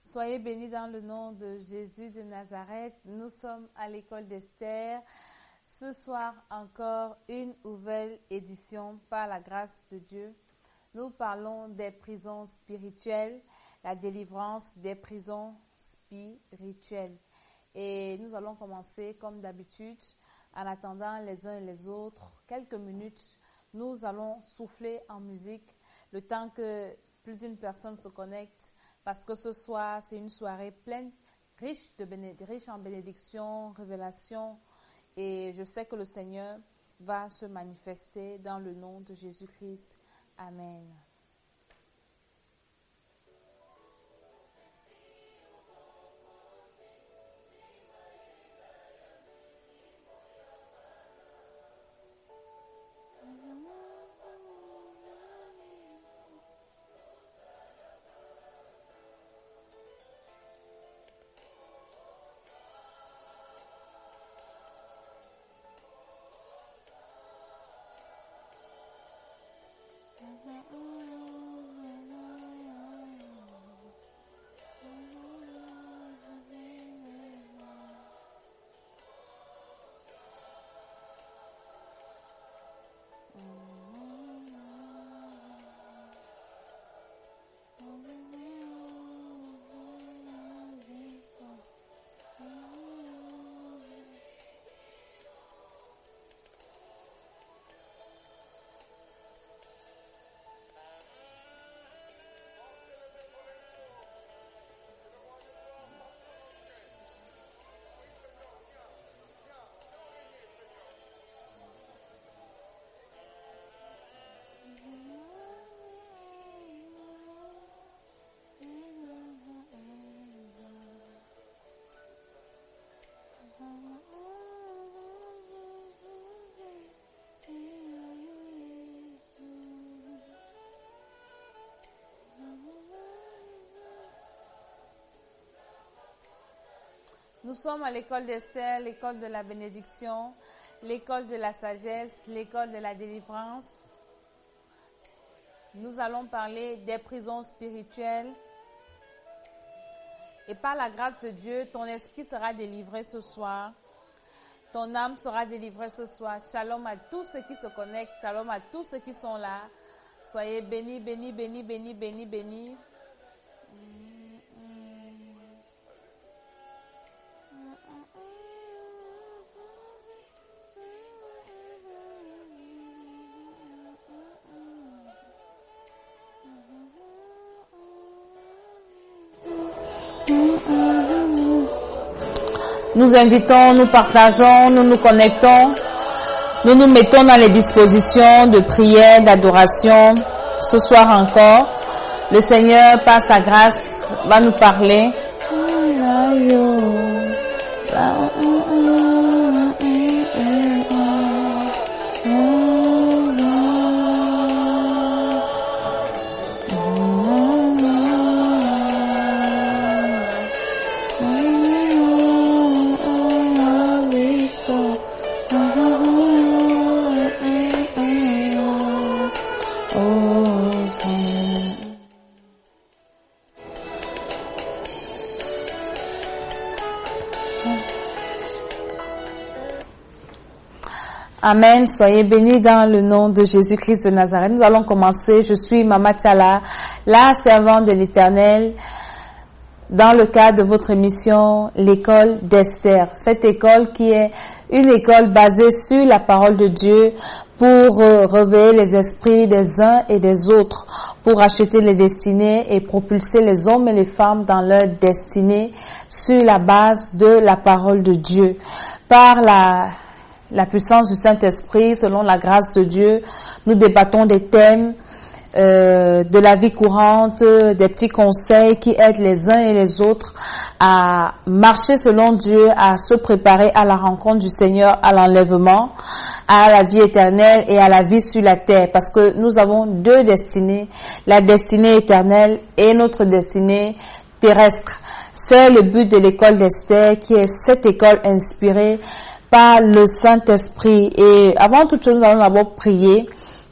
Soyez bénis dans le nom de Jésus de Nazareth. Nous sommes à l'école d'Esther. Ce soir encore, une nouvelle édition par la grâce de Dieu. Nous parlons des prisons spirituelles, la délivrance des prisons spirituelles. Et nous allons commencer comme d'habitude, en attendant les uns et les autres quelques minutes. Nous allons souffler en musique le temps que plus d'une personne se connecte. Parce que ce soir, c'est une soirée pleine, riche en bénédictions, révélations. Et je sais que le Seigneur va se manifester dans le nom de Jésus-Christ. Amen. Nous sommes à l'école d'Esther, l'école de la bénédiction, l'école de la sagesse, l'école de la délivrance. Nous allons parler des prisons spirituelles. Et par la grâce de Dieu, ton esprit sera délivré ce soir. Ton âme sera délivrée ce soir. Shalom à tous ceux qui se connectent. Shalom à tous ceux qui sont là. Soyez bénis, bénis, bénis, bénis, bénis, bénis. Nous invitons, nous partageons, nous nous connectons, nous nous mettons dans les dispositions de prière, d'adoration. Ce soir encore, le Seigneur, par sa grâce, va nous parler. Amen. Soyez bénis dans le nom de Jésus-Christ de Nazareth. Nous allons commencer. Je suis Mama Tchala, la servante de l'Éternel, dans le cadre de votre émission, l'école d'Esther. Cette école qui est une école basée sur la parole de Dieu pour réveiller les esprits des uns et des autres, pour acheter les destinées et propulser les hommes et les femmes dans leur destinée sur la base de la parole de Dieu. Par la puissance du Saint-Esprit, selon la grâce de Dieu, nous débattons des thèmes de la vie courante, des petits conseils qui aident les uns et les autres à marcher selon Dieu, à se préparer à la rencontre du Seigneur, à l'enlèvement, à la vie éternelle et à la vie sur la terre. Parce que nous avons deux destinées, la destinée éternelle et notre destinée terrestre. C'est le but de l'école d'Esther, qui est cette école inspirée par le Saint-Esprit. Et avant toute chose, nous allons d'abord prier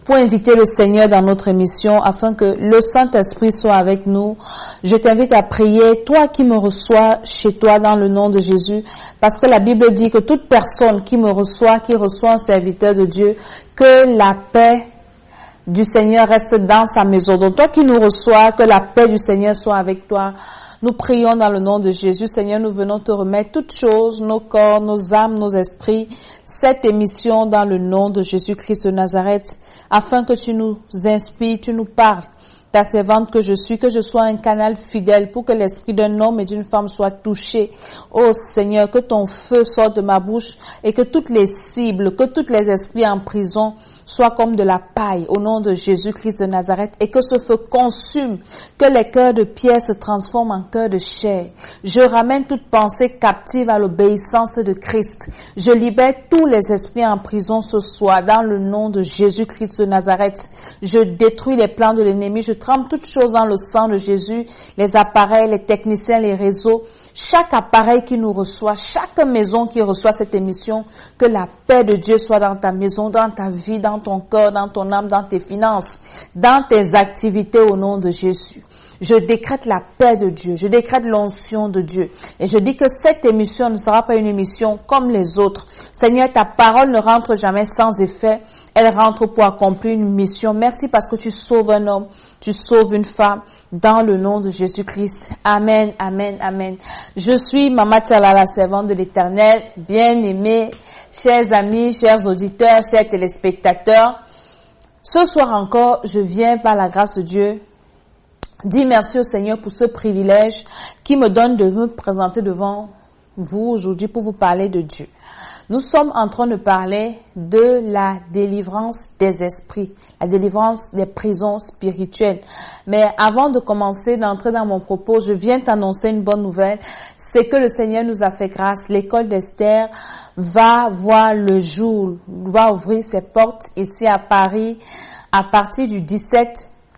pour inviter le Seigneur dans notre émission afin que le Saint-Esprit soit avec nous. Je t'invite à prier, toi qui me reçois chez toi dans le nom de Jésus, parce que la Bible dit que toute personne qui me reçoit, qui reçoit un serviteur de Dieu, que la paix du Seigneur reste dans sa maison. Donc toi qui nous reçois, que la paix du Seigneur soit avec toi. Nous prions dans le nom de Jésus. Seigneur, nous venons te remettre toutes choses, nos corps, nos âmes, nos esprits, cette émission dans le nom de Jésus-Christ de Nazareth, afin que tu nous inspires, tu nous parles. Ta servante que je suis, que je sois un canal fidèle pour que l'esprit d'un homme et d'une femme soit touché. Oh Seigneur, que ton feu sorte de ma bouche et que toutes les cibles, que tous les esprits en prison soient comme de la paille au nom de Jésus-Christ de Nazareth et que ce feu consume, que les cœurs de pierre se transforment en cœurs de chair. Je ramène toute pensée captive à l'obéissance de Christ. Je libère tous les esprits en prison ce soir dans le nom de Jésus-Christ de Nazareth. Je détruis les plans de l'ennemi. Je trempe toutes choses dans le sang de Jésus, les appareils, les techniciens, les réseaux, chaque appareil qui nous reçoit, chaque maison qui reçoit cette émission, que la paix de Dieu soit dans ta maison, dans ta vie, dans ton cœur, dans ton âme, dans tes finances, dans tes activités au nom de Jésus. Je décrète la paix de Dieu, je décrète l'onction de Dieu. Et je dis que cette émission ne sera pas une émission comme les autres. Seigneur, ta parole ne rentre jamais sans effet. Elle rentre pour accomplir une mission. Merci parce que tu sauves un homme, tu sauves une femme dans le nom de Jésus-Christ. Amen, amen, amen. Je suis Mama Tchala, la servante de l'Éternel, bien-aimée, chers amis, chers auditeurs, chers téléspectateurs. Ce soir encore, je viens par la grâce de Dieu dis merci au Seigneur pour ce privilège qui me donne de me présenter devant vous aujourd'hui pour vous parler de Dieu. Nous sommes en train de parler de la délivrance des esprits, la délivrance des prisons spirituelles. Mais avant de commencer, d'entrer dans mon propos, je viens t'annoncer une bonne nouvelle. C'est que le Seigneur nous a fait grâce. L'école d'Esther va voir le jour, va ouvrir ses portes ici à Paris à partir du 17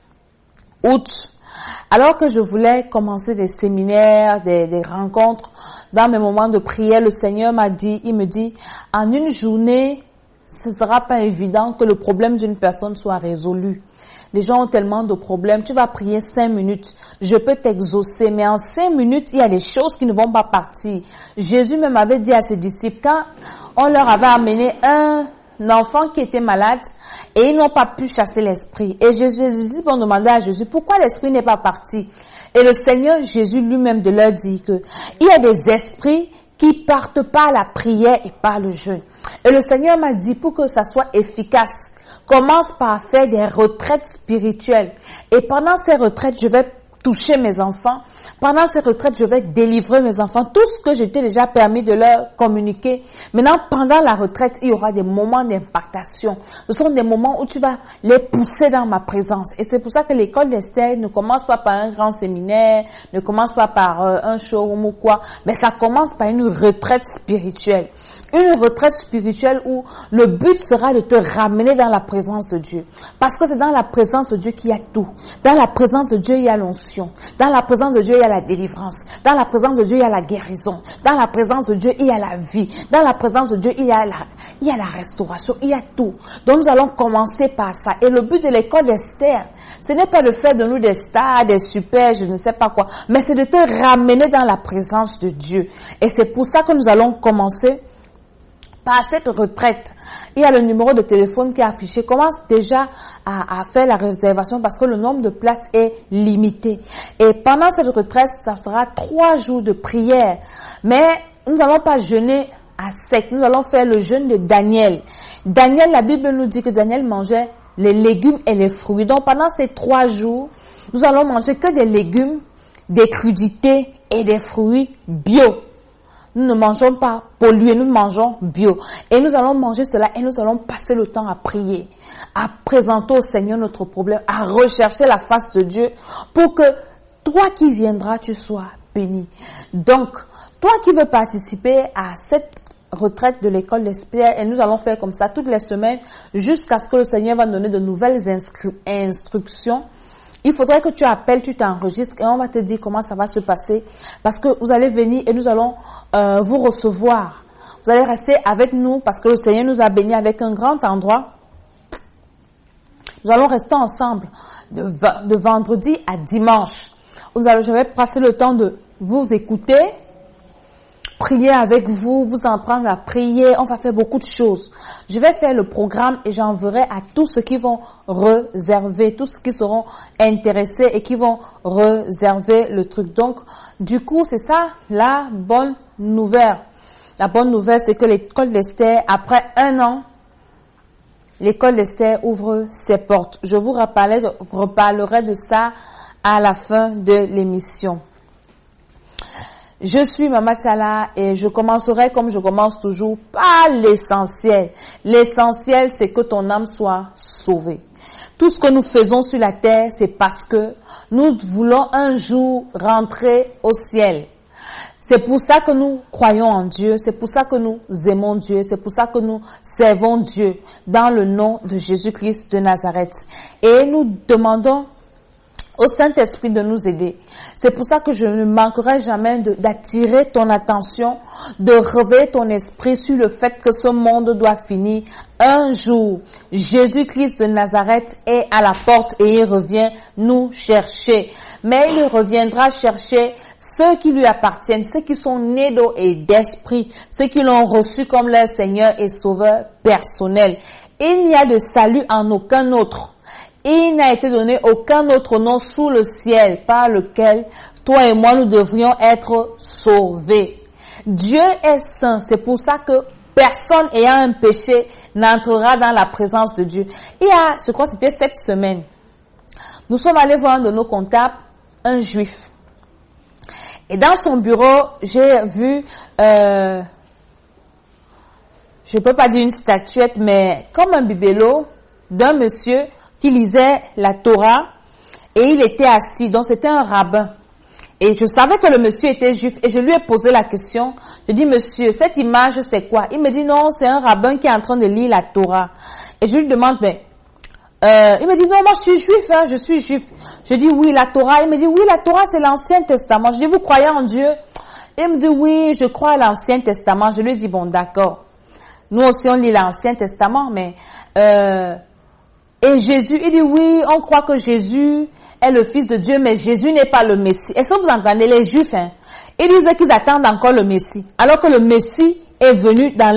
août. Alors que je voulais commencer des séminaires, des rencontres, dans mes moments de prière, le Seigneur il me dit, en une journée, ce sera pas évident que le problème d'une personne soit résolu. Les gens ont tellement de problèmes. Tu vas prier 5 minutes. Je peux t'exaucer. Mais en 5 minutes, il y a des choses qui ne vont pas partir. Jésus même avait dit à ses disciples, quand on leur avait amené un enfant qui était malade et ils n'ont pas pu chasser l'esprit. Et Jésus ont demandé à Jésus, pourquoi l'esprit n'est pas parti? Et le Seigneur Jésus lui-même de leur dit que il y a des esprits qui partent par la prière et par le jeûne. Et le Seigneur m'a dit, pour que ça soit efficace, commence par faire des retraites spirituelles. Et pendant ces retraites, je vais toucher mes enfants. Pendant ces retraites, je vais délivrer mes enfants. Tout ce que j'étais déjà permis de leur communiquer. Maintenant, pendant la retraite, il y aura des moments d'impactation. Ce sont des moments où tu vas les pousser dans ma présence. Et c'est pour ça que l'école d'Esther ne commence pas par un grand séminaire, ne commence pas par un showroom ou quoi, mais ça commence par une retraite spirituelle. Une retraite spirituelle où le but sera de te ramener dans la présence de Dieu. Parce que c'est dans la présence de Dieu qu'il y a tout. Dans la présence de Dieu, il y a l'onction. Dans la présence de Dieu, il y a la délivrance. Dans la présence de Dieu, il y a la guérison. Dans la présence de Dieu, il y a la vie. Dans la présence de Dieu, il y a la restauration. Il y a tout. Donc nous allons commencer par ça. Et le but de l'école d'Esther, ce n'est pas de faire de nous des stars, des super, je ne sais pas quoi, mais c'est de te ramener dans la présence de Dieu. Et c'est pour ça que nous allons commencer par cette retraite. Il y a le numéro de téléphone qui est affiché. Commence déjà à faire la réservation parce que le nombre de places est limité. Et pendant cette retraite, ça sera 3 jours de prière. Mais nous n'allons pas jeûner à sec. Nous allons faire le jeûne de Daniel. Daniel, la Bible nous dit que Daniel mangeait les légumes et les fruits. Donc pendant ces 3 jours, nous allons manger que des légumes, des crudités et des fruits bio. Nous ne mangeons pas pollué, nous mangeons bio. Et nous allons manger cela et nous allons passer le temps à prier, à présenter au Seigneur notre problème, à rechercher la face de Dieu pour que toi qui viendras, tu sois béni. Donc, toi qui veux participer à cette retraite de l'école d'Esther, et nous allons faire comme ça toutes les semaines jusqu'à ce que le Seigneur va donner de nouvelles instructions. Il faudrait que tu appelles, tu t'enregistres et on va te dire comment ça va se passer. Parce que vous allez venir et nous allons vous recevoir. Vous allez rester avec nous parce que le Seigneur nous a bénis avec un grand endroit. Nous allons rester ensemble de vendredi à dimanche. Je vais passer le temps de vous écouter, prier avec vous, vous apprendre à prier. On va faire beaucoup de choses. Je vais faire le programme et j'enverrai à tous ceux qui vont réserver, tous ceux qui seront intéressés et qui vont réserver le truc. Donc, du coup, c'est ça la bonne nouvelle. La bonne nouvelle, c'est que l'école d'Esther, après 1 an, l'école d'Esther ouvre ses portes. Je vous reparlerai de ça à la fin de l'émission. Je suis Mama Tiala et je commencerai comme je commence toujours par l'essentiel. L'essentiel, c'est que ton âme soit sauvée. Tout ce que nous faisons sur la terre, c'est parce que nous voulons un jour rentrer au ciel. C'est pour ça que nous croyons en Dieu, c'est pour ça que nous aimons Dieu, c'est pour ça que nous servons Dieu dans le nom de Jésus-Christ de Nazareth. Et nous demandons au Saint-Esprit de nous aider. C'est pour ça que je ne manquerai jamais d'attirer ton attention, de réveiller ton esprit sur le fait que ce monde doit finir. Un jour, Jésus-Christ de Nazareth est à la porte et il revient nous chercher. Mais il reviendra chercher ceux qui lui appartiennent, ceux qui sont nés d'eau et d'esprit, ceux qui l'ont reçu comme leur Seigneur et Sauveur personnel. Il n'y a de salut en aucun autre. Il n'a été donné aucun autre nom sous le ciel par lequel toi et moi nous devrions être sauvés. Dieu est saint, c'est pour ça que personne ayant un péché n'entrera dans la présence de Dieu. Je crois que c'était cette semaine, nous sommes allés voir un de nos comptables, un juif. Et dans son bureau, j'ai vu, je peux pas dire une statuette, mais comme un bibelot d'un monsieur qui lisait la Torah et il était assis. Donc c'était un rabbin. Et je savais que le monsieur était juif et je lui ai posé la question. Je dis, monsieur, cette image c'est quoi? Il me dit, non, c'est un rabbin qui est en train de lire la Torah. Et je lui demande, mais il me dit, non, moi je suis juif, je suis juif. Je dis, oui, la Torah. Il me dit, oui, la Torah c'est l'Ancien Testament. Je dis, vous croyez en Dieu? Il me dit, oui, je crois à l'Ancien Testament. Je lui ai dit, bon, d'accord. Nous aussi on lit l'Ancien Testament, mais et Jésus, il dit oui, on croit que Jésus est le Fils de Dieu, mais Jésus n'est pas le Messie. Est-ce que vous entendez les Juifs, ils disaient qu'ils attendent encore le Messie, alors que le Messie est venu dans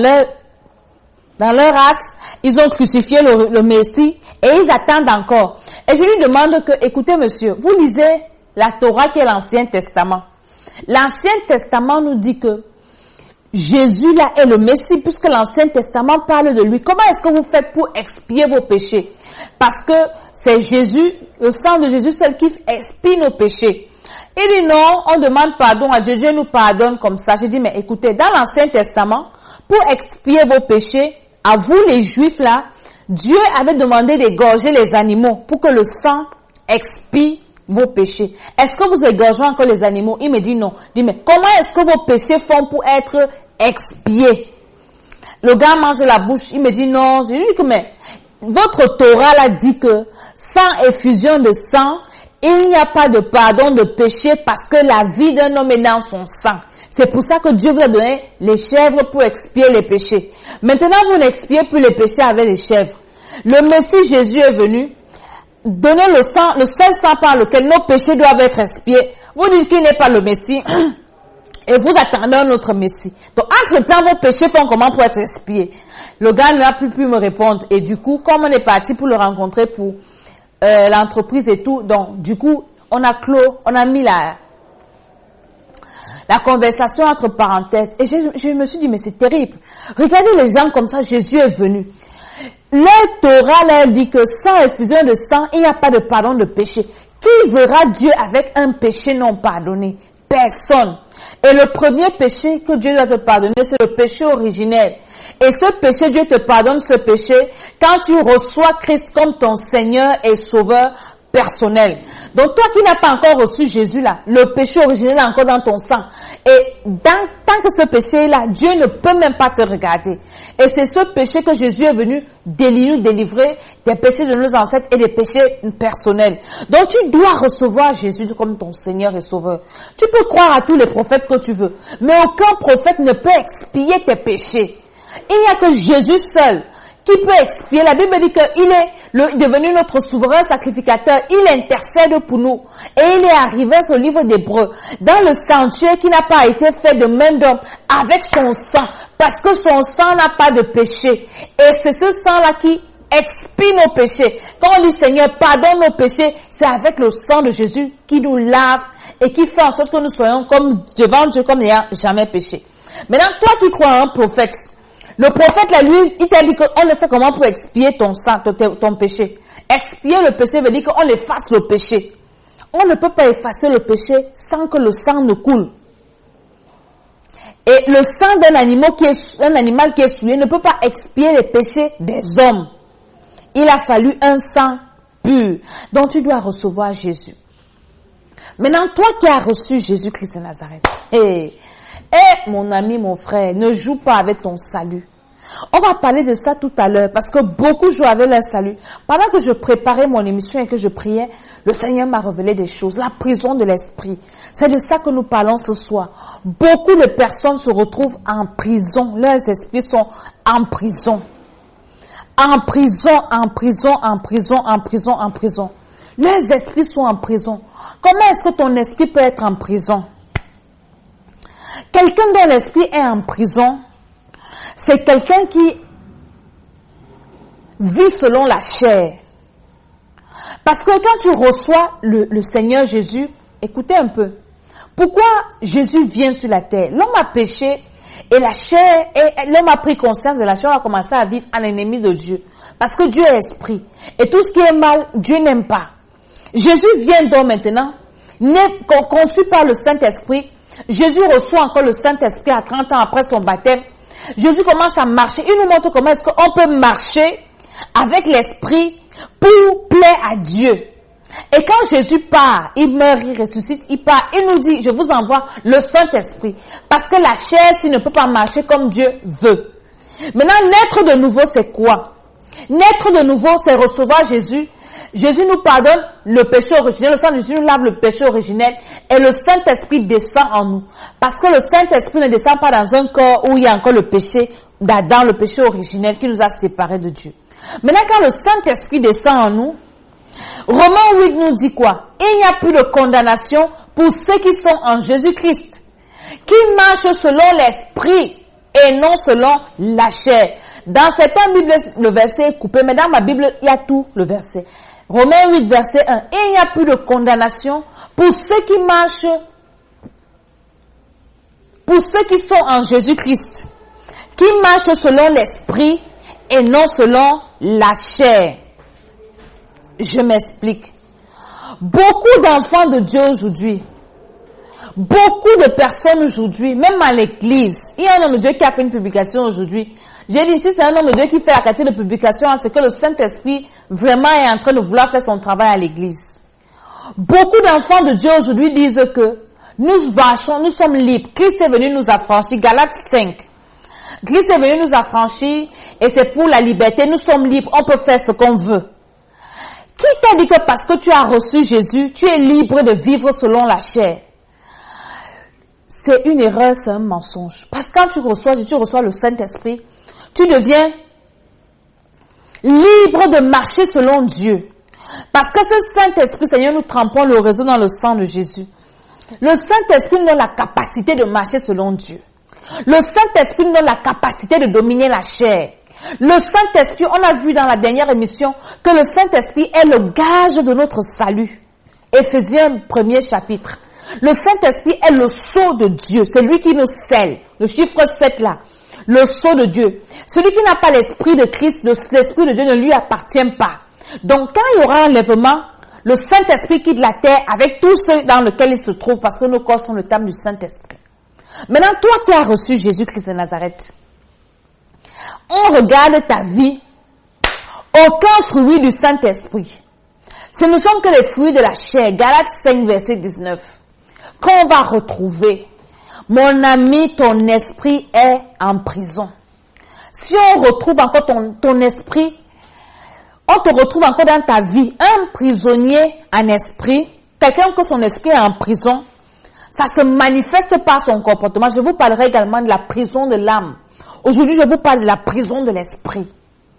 leur race, ils ont crucifié le Messie et ils attendent encore. Et je lui demande que, écoutez monsieur, vous lisez la Torah qui est l'Ancien Testament. L'Ancien Testament nous dit que Jésus là est le Messie puisque l'Ancien Testament parle de lui. Comment est-ce que vous faites pour expier vos péchés? Parce que c'est Jésus, le sang de Jésus, celle qui expie nos péchés. Il dit non, on demande pardon à Dieu, Dieu nous pardonne comme ça. J'ai dit mais écoutez, dans l'Ancien Testament, pour expier vos péchés, à vous les Juifs là, Dieu avait demandé d'égorger les animaux pour que le sang expie vos péchés. Est-ce que vous égorgez encore les animaux? Il me dit non. Je dis mais comment est-ce que vos péchés font pour être expiés? Le gars mange la bouche. Il me dit non. Je lui dis que mais votre Torah là dit que sans effusion de sang, il n'y a pas de pardon de péché parce que la vie d'un homme est dans son sang. C'est pour ça que Dieu vous a donné les chèvres pour expier les péchés. Maintenant, vous n'expiez plus les péchés avec les chèvres. Le Messie Jésus est venu donner le sang, le seul sang par lequel nos péchés doivent être expiés. Vous dites qu'il n'est pas le Messie et vous attendez un autre Messie. Donc, entre-temps, vos péchés font comment pour être expiés? Le gars n'a plus pu me répondre et du coup, comme on est parti pour le rencontrer pour l'entreprise et tout, donc du coup, on a mis la conversation entre parenthèses et je me suis dit mais c'est terrible. Regardez les gens comme ça, Jésus est venu. Le Torah leur dit que sans effusion de sang, il n'y a pas de pardon de péché. Qui verra Dieu avec un péché non pardonné? Personne. Et le premier péché que Dieu doit te pardonner, c'est le péché originel. Et ce péché, Dieu te pardonne ce péché quand tu reçois Christ comme ton Seigneur et Sauveur personnel. Donc toi qui n'as pas encore reçu Jésus là, le péché originel est encore dans ton sang. Et tant que ce péché est là, Dieu ne peut même pas te regarder. Et c'est ce péché que Jésus est venu nous délivrer des péchés de nos ancêtres et des péchés personnels. Donc tu dois recevoir Jésus comme ton Seigneur et Sauveur. Tu peux croire à tous les prophètes que tu veux, mais aucun prophète ne peut expier tes péchés. Il n'y a que Jésus seul qui peut expier. La Bible dit qu'il est devenu notre souverain sacrificateur. Il intercède pour nous. Et il est arrivé sur le livre d'Hébreux, dans le sanctuaire qui n'a pas été fait de main d'homme, avec son sang, parce que son sang n'a pas de péché. Et c'est ce sang-là qui expie nos péchés. Quand on dit Seigneur, pardonne nos péchés, c'est avec le sang de Jésus qui nous lave et qui fait en sorte que nous soyons comme devant Dieu comme n'ayant jamais péché. Maintenant, toi qui crois en un prophète, le prophète, là, lui, il t'a dit qu'on le fait comment pour expier ton sang, ton péché. Expier le péché veut dire qu'on efface le péché. On ne peut pas effacer le péché sans que le sang ne coule. Et le sang d'un animal qui est souillé ne peut pas expier les péchés des hommes. Il a fallu un sang pur. Donc tu dois recevoir Jésus. Maintenant, toi qui as reçu Jésus-Christ de Nazareth, mon ami, mon frère, ne joue pas avec ton salut. On va parler de ça tout à l'heure parce que beaucoup jouent avec leur salut. Pendant que je préparais mon émission et que je priais, le Seigneur m'a révélé des choses. La prison de l'esprit. C'est de ça que nous parlons ce soir. Beaucoup de personnes se retrouvent en prison. Leurs esprits sont en prison. En prison, en prison, en prison, en prison, en prison. Leurs esprits sont en prison. Comment est-ce que ton esprit peut être en prison? Quelqu'un dont l'esprit est en prison, c'est quelqu'un qui vit selon la chair. Parce que quand tu reçois le Seigneur Jésus, écoutez un peu. Pourquoi Jésus vient sur la terre? L'homme a péché et la chair, et l'homme a pris conscience de la chair, a commencé à vivre en ennemi de Dieu. Parce que Dieu est esprit. Et tout ce qui est mal, Dieu n'aime pas. Jésus vient donc maintenant, conçu par le Saint-Esprit. Jésus reçoit encore le Saint-Esprit à 30 ans après son baptême. Jésus commence à marcher. Il nous montre comment est-ce qu'on peut marcher avec l'Esprit pour plaire à Dieu. Et quand Jésus part, il meurt, il ressuscite, il part, il nous dit, je vous envoie le Saint-Esprit. Parce que la chair, s'il ne peut pas marcher comme Dieu veut. Maintenant, naître de nouveau, c'est quoi? Naître de nouveau, c'est recevoir Jésus. Jésus nous pardonne le péché originel, le sang de Jésus nous lave le péché originel et le Saint-Esprit descend en nous. Parce que le Saint-Esprit ne descend pas dans un corps où il y a encore le péché d'Adam, le péché originel qui nous a séparés de Dieu. Maintenant, quand le Saint-Esprit descend en nous, Romains 8 nous dit quoi? Il n'y a plus de condamnation pour ceux qui sont en Jésus-Christ, qui marchent selon l'Esprit et non selon la chair. Dans certaines Bibles, le verset est coupé, mais dans ma Bible, il y a tout le verset. Romains 8, verset 1. Il n'y a plus de condamnation pour ceux qui marchent, pour ceux qui sont en Jésus-Christ, qui marchent selon l'Esprit et non selon la chair. Je m'explique. Beaucoup d'enfants de Dieu aujourd'hui, beaucoup de personnes aujourd'hui, même à l'église, il y a un homme de Dieu qui a fait une publication aujourd'hui. J'ai dit, si c'est un homme de Dieu qui fait la qualité de publication, c'est que le Saint-Esprit vraiment est en train de vouloir faire son travail à l'église. Beaucoup d'enfants de Dieu aujourd'hui disent que nous marchons, nous sommes libres. Christ est venu nous affranchir. Galates 5. Christ est venu nous affranchir et c'est pour la liberté. Nous sommes libres. On peut faire ce qu'on veut. Qui t'a dit que parce que tu as reçu Jésus, tu es libre de vivre selon la chair? C'est une erreur, c'est un mensonge. Parce que quand tu reçois Jésus, tu reçois le Saint-Esprit, tu deviens libre de marcher selon Dieu. Parce que ce Saint-Esprit, Seigneur, nous trempons le réseau dans le sang de Jésus. Le Saint-Esprit nous donne la capacité de marcher selon Dieu. Le Saint-Esprit nous donne la capacité de dominer la chair. Le Saint-Esprit, on a vu dans la dernière émission que le Saint-Esprit est le gage de notre salut. Éphésiens 1er chapitre. Le Saint-Esprit est le sceau de Dieu. C'est lui qui nous scelle. Le chiffre 7 là. Le sceau de Dieu. Celui qui n'a pas l'esprit de Christ, l'esprit de Dieu ne lui appartient pas. Donc quand il y aura un enlèvement, le Saint-Esprit quitte la terre avec tous ceux dans lesquels il se trouve parce que nos corps sont le temple du Saint-Esprit. Maintenant, toi qui as reçu Jésus-Christ de Nazareth, on regarde ta vie, aucun fruit du Saint-Esprit. Ce ne sont que les fruits de la chair. Galates 5, verset 19. Qu'on va retrouver, mon ami, ton esprit est en prison. Si on retrouve encore ton esprit, on te retrouve encore dans ta vie, un prisonnier en esprit, quelqu'un que son esprit est en prison, ça se manifeste par son comportement. Je vous parlerai également de la prison de l'âme. Aujourd'hui, je vous parle de la prison de l'esprit.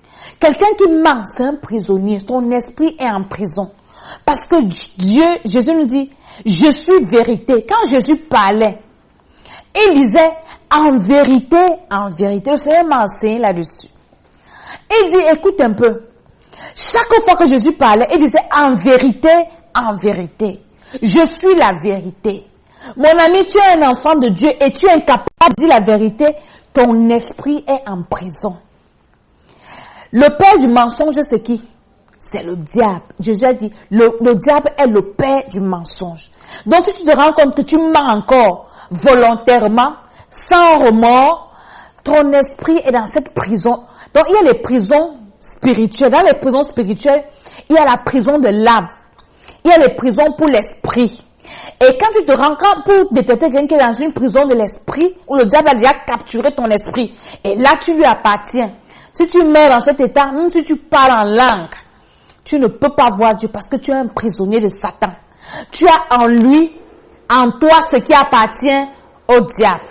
Quelqu'un qui ment, c'est un prisonnier. Ton esprit est en prison. Parce que Jésus nous dit, je suis vérité. Quand Jésus parlait, il disait, en vérité, le Seigneur m'a enseigné là-dessus. Il dit, écoute un peu. Chaque fois que Jésus parlait, il disait, en vérité, je suis la vérité. Mon ami, tu es un enfant de Dieu et tu es incapable de dire la vérité, ton esprit est en prison. Le père du mensonge, c'est qui? C'est le diable. Jésus a dit, le diable est le père du mensonge. Donc si tu te rends compte que tu mens encore volontairement, sans remords, ton esprit est dans cette prison. Donc il y a les prisons spirituelles. Dans les prisons spirituelles, il y a la prison de l'âme. Il y a les prisons pour l'esprit. Et quand tu te rends compte pour détecter quelqu'un qui est dans une prison de l'esprit, où le diable a déjà capturé ton esprit, et là tu lui appartiens. Si tu meurs dans cet état, même si tu parles en langue, tu ne peux pas voir Dieu parce que tu es un prisonnier de Satan. Tu as en lui, en toi, ce qui appartient au diable.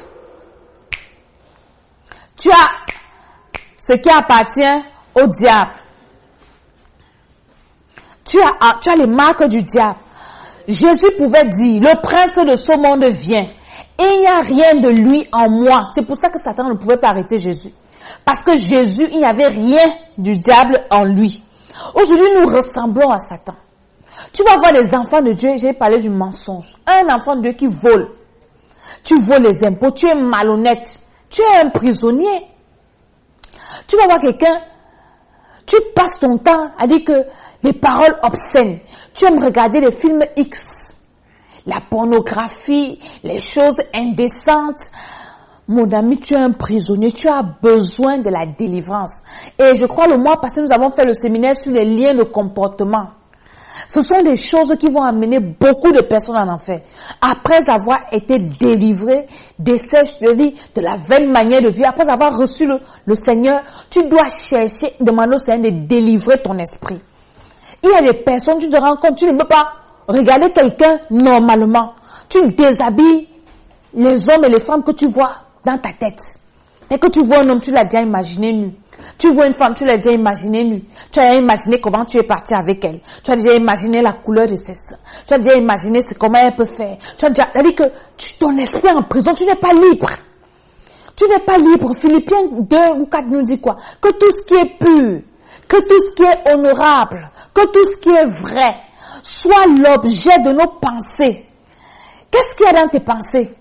Tu as ce qui appartient au diable. Tu as les marques du diable. Jésus pouvait dire, le prince de ce monde vient. Et il n'y a rien de lui en moi. C'est pour ça que Satan ne pouvait pas arrêter Jésus. Parce que Jésus, il n'y avait rien du diable en lui. Aujourd'hui, nous ressemblons à Satan. Tu vas voir les enfants de Dieu, j'ai parlé du mensonge. Un enfant de Dieu qui vole. Tu voles les impôts, tu es malhonnête. Tu es un prisonnier. Tu vas voir quelqu'un, tu passes ton temps à dire que les paroles obscènes. Tu aimes regarder les films X, la pornographie, les choses indécentes. Mon ami, tu es un prisonnier, tu as besoin de la délivrance. Et je crois le mois passé, nous avons fait le séminaire sur les liens de comportement. Ce sont des choses qui vont amener beaucoup de personnes en enfer. Après avoir été délivré de la vaine manière de vie, après avoir reçu le Seigneur, tu dois chercher, demander au Seigneur de délivrer ton esprit. Il y a des personnes, tu te rends compte, tu ne peux pas regarder quelqu'un normalement. Tu déshabilles les hommes et les femmes que tu vois dans ta tête. Dès que tu vois un homme, tu l'as déjà imaginé nu. Tu vois une femme, tu l'as déjà imaginé nu. Tu as déjà imaginé comment tu es parti avec elle. Tu as déjà imaginé la couleur de ses seins. Tu as déjà imaginé comment elle peut faire. Tu as déjà dit que ton esprit est en prison, tu n'es pas libre. Tu n'es pas libre. Philippiens 2 ou 4 nous dit quoi? Que tout ce qui est pur, que tout ce qui est honorable, que tout ce qui est vrai, soit l'objet de nos pensées. Qu'est-ce qu'il y a dans tes pensées?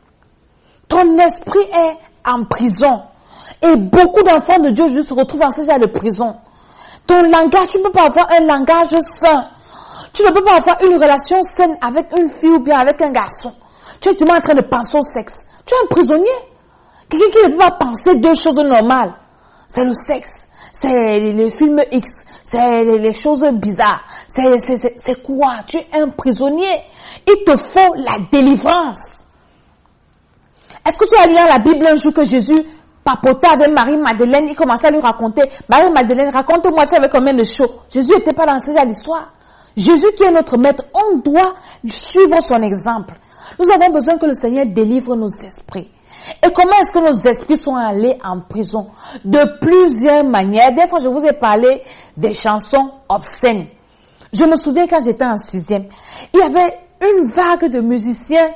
Ton esprit est en prison. Et beaucoup d'enfants de Dieu se retrouvent dans ce genre de prison. Ton langage, tu ne peux pas avoir un langage sain. Tu ne peux pas avoir une relation saine avec une fille ou bien avec un garçon. Tu es toujours en train de penser au sexe. Tu es un prisonnier. Quelqu'un qui ne peut pas penser deux choses normales. C'est le sexe. C'est les films X. C'est les choses bizarres. C'est quoi? Tu es un prisonnier. Il te faut la délivrance. Est-ce que tu as lu dans la Bible un jour que Jésus papotait avec Marie-Madeleine, il commençait à lui raconter, Marie-Madeleine, raconte-moi, tu avais combien de chevaux? Jésus n'était pas dans ce genre d'histoire. Jésus qui est notre maître, on doit suivre son exemple. Nous avons besoin que le Seigneur délivre nos esprits. Et comment est-ce que nos esprits sont allés en prison? De plusieurs manières. Des fois, je vous ai parlé des chansons obscènes. Je me souviens quand j'étais en 6e, il y avait une vague de musiciens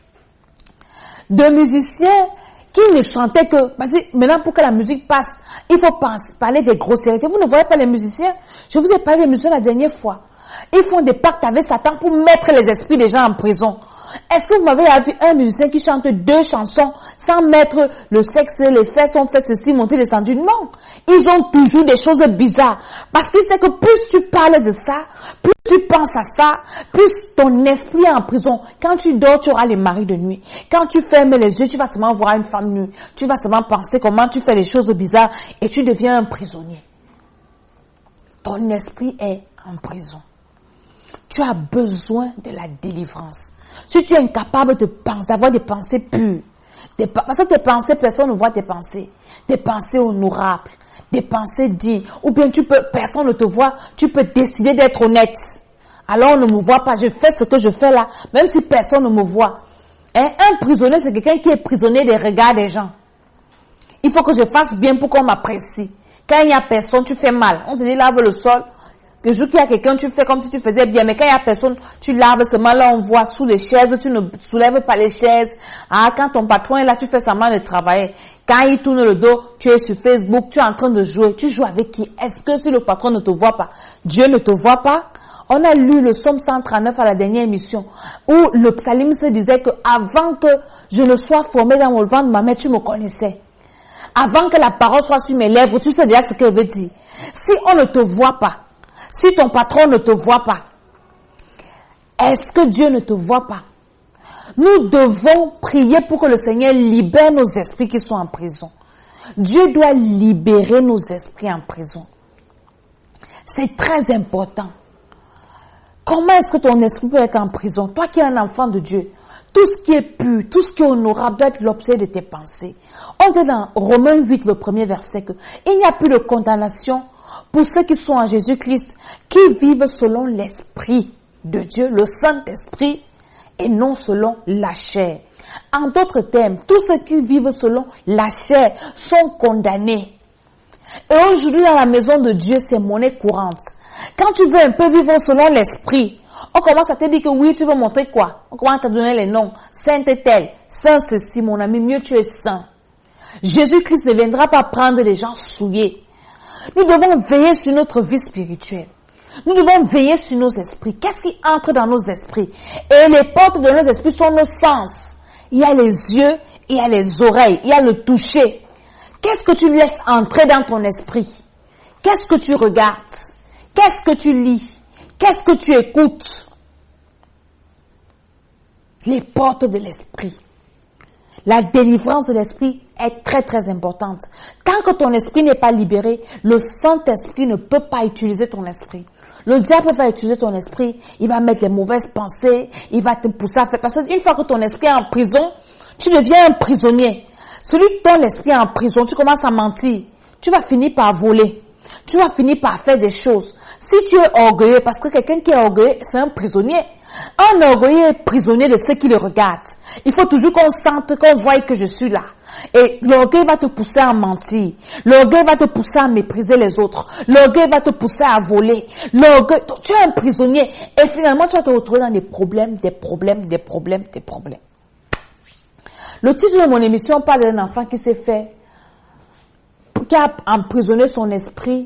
qui ne chantaient que, parce que maintenant pour que la musique passe, il faut parler des grossièretés. Vous ne voyez pas les musiciens? Je vous ai parlé des musiciens la dernière fois. Ils font des pactes avec Satan pour mettre les esprits des gens en prison. Est-ce que vous m'avez vu un musicien qui chante 2 chansons sans mettre le sexe, les fesses, on fait ceci, monter, descendu? Non. Ils ont toujours des choses bizarres. Parce qu'ils savent que plus tu parles de ça, plus tu penses à ça, plus ton esprit est en prison. Quand tu dors, tu auras les maris de nuit. Quand tu fermes les yeux, tu vas seulement voir une femme nue. Tu vas seulement penser comment tu fais les choses bizarres et tu deviens un prisonnier. Ton esprit est en prison. Tu as besoin de la délivrance. Si tu es incapable de penser, d'avoir des pensées pures, parce que tes pensées, personne ne voit tes pensées. Des pensées honorables, des pensées dignes, ou bien personne ne te voit, tu peux décider d'être honnête. Alors on ne me voit pas, je fais ce que je fais là, même si personne ne me voit. Un prisonnier, c'est quelqu'un qui est prisonnier des regards des gens. Il faut que je fasse bien pour qu'on m'apprécie. Quand il n'y a personne, tu fais mal. On te dit lave le sol. Le jour qu'il y a quelqu'un, tu fais comme si tu faisais bien. Mais quand il n'y a personne, tu laves seulement. Là, on voit sous les chaises, tu ne soulèves pas les chaises. Ah, quand ton patron est là, tu fais semblant de travailler. Quand il tourne le dos, tu es sur Facebook, tu es en train de jouer. Tu joues avec qui? Est-ce que si le patron ne te voit pas, Dieu ne te voit pas? On a lu le psaume 139 à la dernière émission, où le psalmiste disait que avant que je ne sois formé dans le ventre de ma mère, tu me connaissais. Avant que la parole soit sur mes lèvres, tu sais déjà ce qu'elle veut dire. Si on ne te voit pas, si ton patron ne te voit pas, est-ce que Dieu ne te voit pas? Nous devons prier pour que le Seigneur libère nos esprits qui sont en prison. Dieu doit libérer nos esprits en prison. C'est très important. Comment est-ce que ton esprit peut être en prison? Toi qui es un enfant de Dieu, tout ce qui est pur, tout ce qui est honorable doit être l'objet de tes pensées. On dit dans Romains 8, le premier verset, que il n'y a plus de condamnation pour ceux qui sont en Jésus-Christ, qui vivent selon l'Esprit de Dieu, le Saint-Esprit, et non selon la chair. En d'autres termes, tous ceux qui vivent selon la chair sont condamnés. Et aujourd'hui, dans la maison de Dieu, c'est monnaie courante. Quand tu veux un peu vivre selon l'Esprit, on commence à te dire que oui, tu veux montrer quoi? On commence à te donner les noms. Sainte tel, saint ceci, mon ami, mieux tu es saint. Jésus-Christ ne viendra pas prendre les gens souillés. Nous devons veiller sur notre vie spirituelle. Nous devons veiller sur nos esprits. Qu'est-ce qui entre dans nos esprits? Et les portes de nos esprits sont nos sens. Il y a les yeux, il y a les oreilles, il y a le toucher. Qu'est-ce que tu laisses entrer dans ton esprit? Qu'est-ce que tu regardes? Qu'est-ce que tu lis? Qu'est-ce que tu écoutes? Les portes de l'esprit. La délivrance de l'esprit est très très importante. Tant que ton esprit n'est pas libéré, le Saint-Esprit ne peut pas utiliser ton esprit. Le diable va utiliser ton esprit, il va mettre les mauvaises pensées, il va te pousser à faire. Parce qu'une fois que ton esprit est en prison, tu deviens un prisonnier. Celui que ton esprit est en prison, tu commences à mentir. Tu vas finir par voler. Tu vas finir par faire des choses. Si tu es orgueilleux, parce que quelqu'un qui est orgueilleux, c'est un prisonnier. Un orgueilleux est prisonnier de ceux qui le regardent. Il faut toujours qu'on sente, qu'on voie que je suis là. Et l'orgueil va te pousser à mentir. L'orgueil va te pousser à mépriser les autres. L'orgueil va te pousser à voler. L'orgueil, tu es un prisonnier. Et finalement, tu vas te retrouver dans des problèmes. Le titre de mon émission parle d'un enfant qui s'est fait, qui a emprisonné son esprit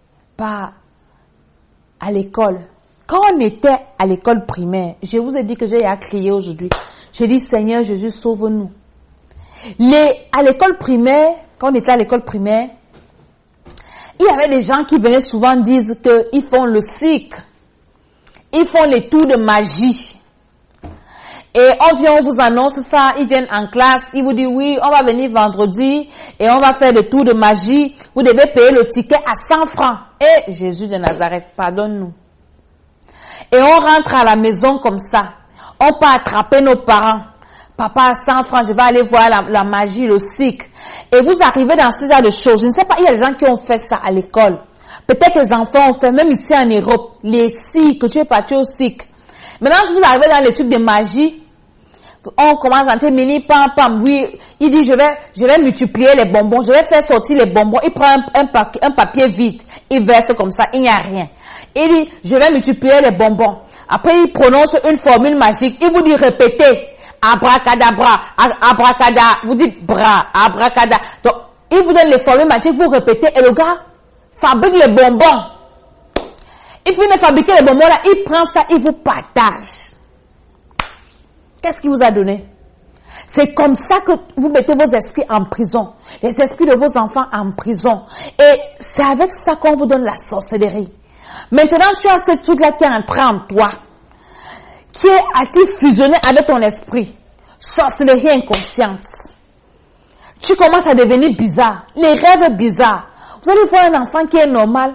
à l'école. Quand on était à l'école primaire, je vous ai dit que j'ai à crier aujourd'hui. J'ai dit, Seigneur Jésus, sauve-nous. À l'école primaire, quand on était à l'école primaire, il y avait des gens qui venaient souvent dire qu'ils font le cirque. Ils font les tours de magie. Et on vous annonce ça, ils viennent en classe, ils vous disent oui, on va venir vendredi et on va faire le tour de magie. Vous devez payer le ticket à 100 francs. Et Jésus de Nazareth, pardonne-nous. Et on rentre à la maison comme ça. On peut attraper nos parents. Papa, 100 francs, je vais aller voir la magie, le cirque. Et vous arrivez dans ce genre de choses. Je ne sais pas, il y a des gens qui ont fait ça à l'école. Peut-être les enfants ont fait, même ici en Europe, les cirques, tu es parti au cirque. Maintenant, je vous arrivez dans les trucs de magie. On commence à entrer mini pam pam. Oui, il dit je vais multiplier les bonbons, je vais faire sortir les bonbons. Il prend un papier vide, il verse comme ça, il n'y a rien. Il dit je vais multiplier les bonbons. Après il prononce une formule magique, il vous dit répétez abracadabra, abracada, vous dites bras, abracada. Donc il vous donne les formules magiques, vous répétez et le gars fabrique les bonbons. Il finit de fabriquer les bonbons là, il prend ça, il vous partage. Qu'est-ce qu'il vous a donné? C'est comme ça que vous mettez vos esprits en prison. Les esprits de vos enfants en prison. Et c'est avec ça qu'on vous donne la sorcellerie. Maintenant, tu as ce truc-là qui est entré en toi. Qui a-t-il fusionné avec ton esprit? Sorcellerie inconsciente. Tu commences à devenir bizarre. Les rêves bizarres. Vous allez voir un enfant qui est normal.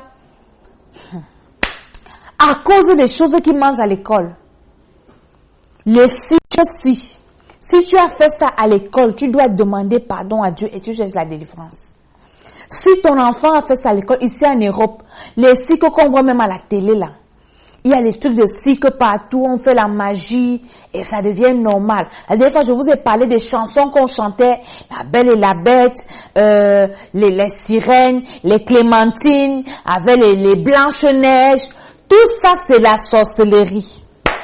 À cause des choses qu'il mange à l'école. Si tu as fait ça à l'école, tu dois demander pardon à Dieu et tu cherches la délivrance. Si ton enfant a fait ça à l'école, ici en Europe, les cycles qu'on voit même à la télé là, Il y a les trucs de cirque partout, on fait la magie et ça devient normal. La dernière fois, je vous ai parlé des chansons qu'on chantait, La Belle et la Bête, les sirènes, les clémentines, avec les Blanches-Neiges. Tout ça, c'est la sorcellerie.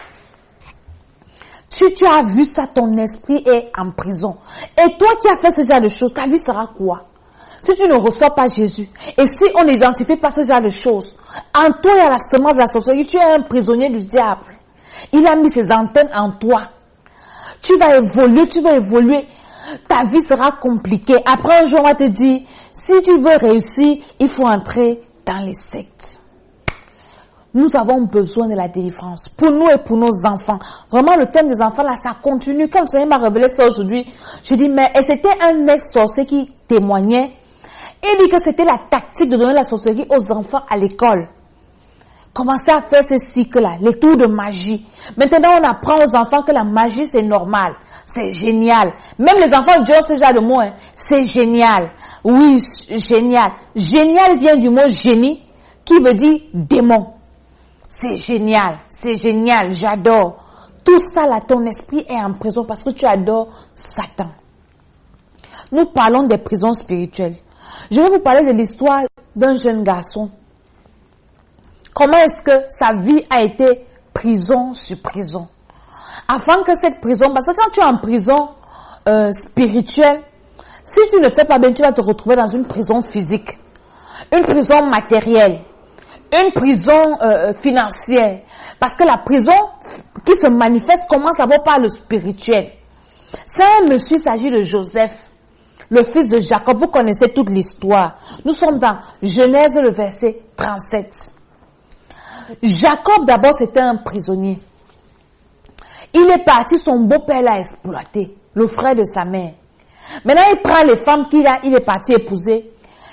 Tu as vu ça, ton esprit est en prison. Et toi qui as fait ce genre de choses, ta vie sera quoi? Si tu ne reçois pas Jésus, et si on n'identifie pas ce genre de choses, en toi il y a la semence de la sorcellerie, tu es un prisonnier du diable. Il a mis ses antennes en toi. Tu vas évoluer, ta vie sera compliquée. Après un jour, on va te dire, si tu veux réussir, il faut entrer dans les sectes. Nous avons besoin de la délivrance, pour nous et pour nos enfants. Vraiment, le thème des enfants, là, ça continue. Comme le Seigneur m'a révélé ça aujourd'hui, je dis, mais, et c'était un ex-sorcier qui témoignait. Il dit que c'était la tactique de donner la sorcellerie aux enfants à l'école. Commencez à faire ce cycle-là, les tours de magie. Maintenant, on apprend aux enfants que la magie, c'est normal. C'est génial. Même les enfants disent ce genre de mots, hein. C'est génial. Oui, génial. Génial vient du mot génie, qui veut dire démon. C'est génial, j'adore. Tout ça là, ton esprit est en prison parce que tu adores Satan. Nous parlons des prisons spirituelles. Je vais vous parler de l'histoire d'un jeune garçon. Comment est-ce que sa vie a été prison sur prison? Afin que cette prison, parce que quand tu es en prison spirituelle, si tu ne fais pas bien, tu vas te retrouver dans une prison physique, une prison matérielle, une prison financière. Parce que la prison qui se manifeste commence d'abord par le spirituel. C'est un monsieur, il s'agit de Joseph, le fils de Jacob. Vous connaissez toute l'histoire. Nous sommes dans Genèse, le verset 37. Jacob, d'abord, c'était un prisonnier. Il est parti, son beau-père l'a exploité, le frère de sa mère. Maintenant, il prend les femmes qu'il a, il est parti épouser.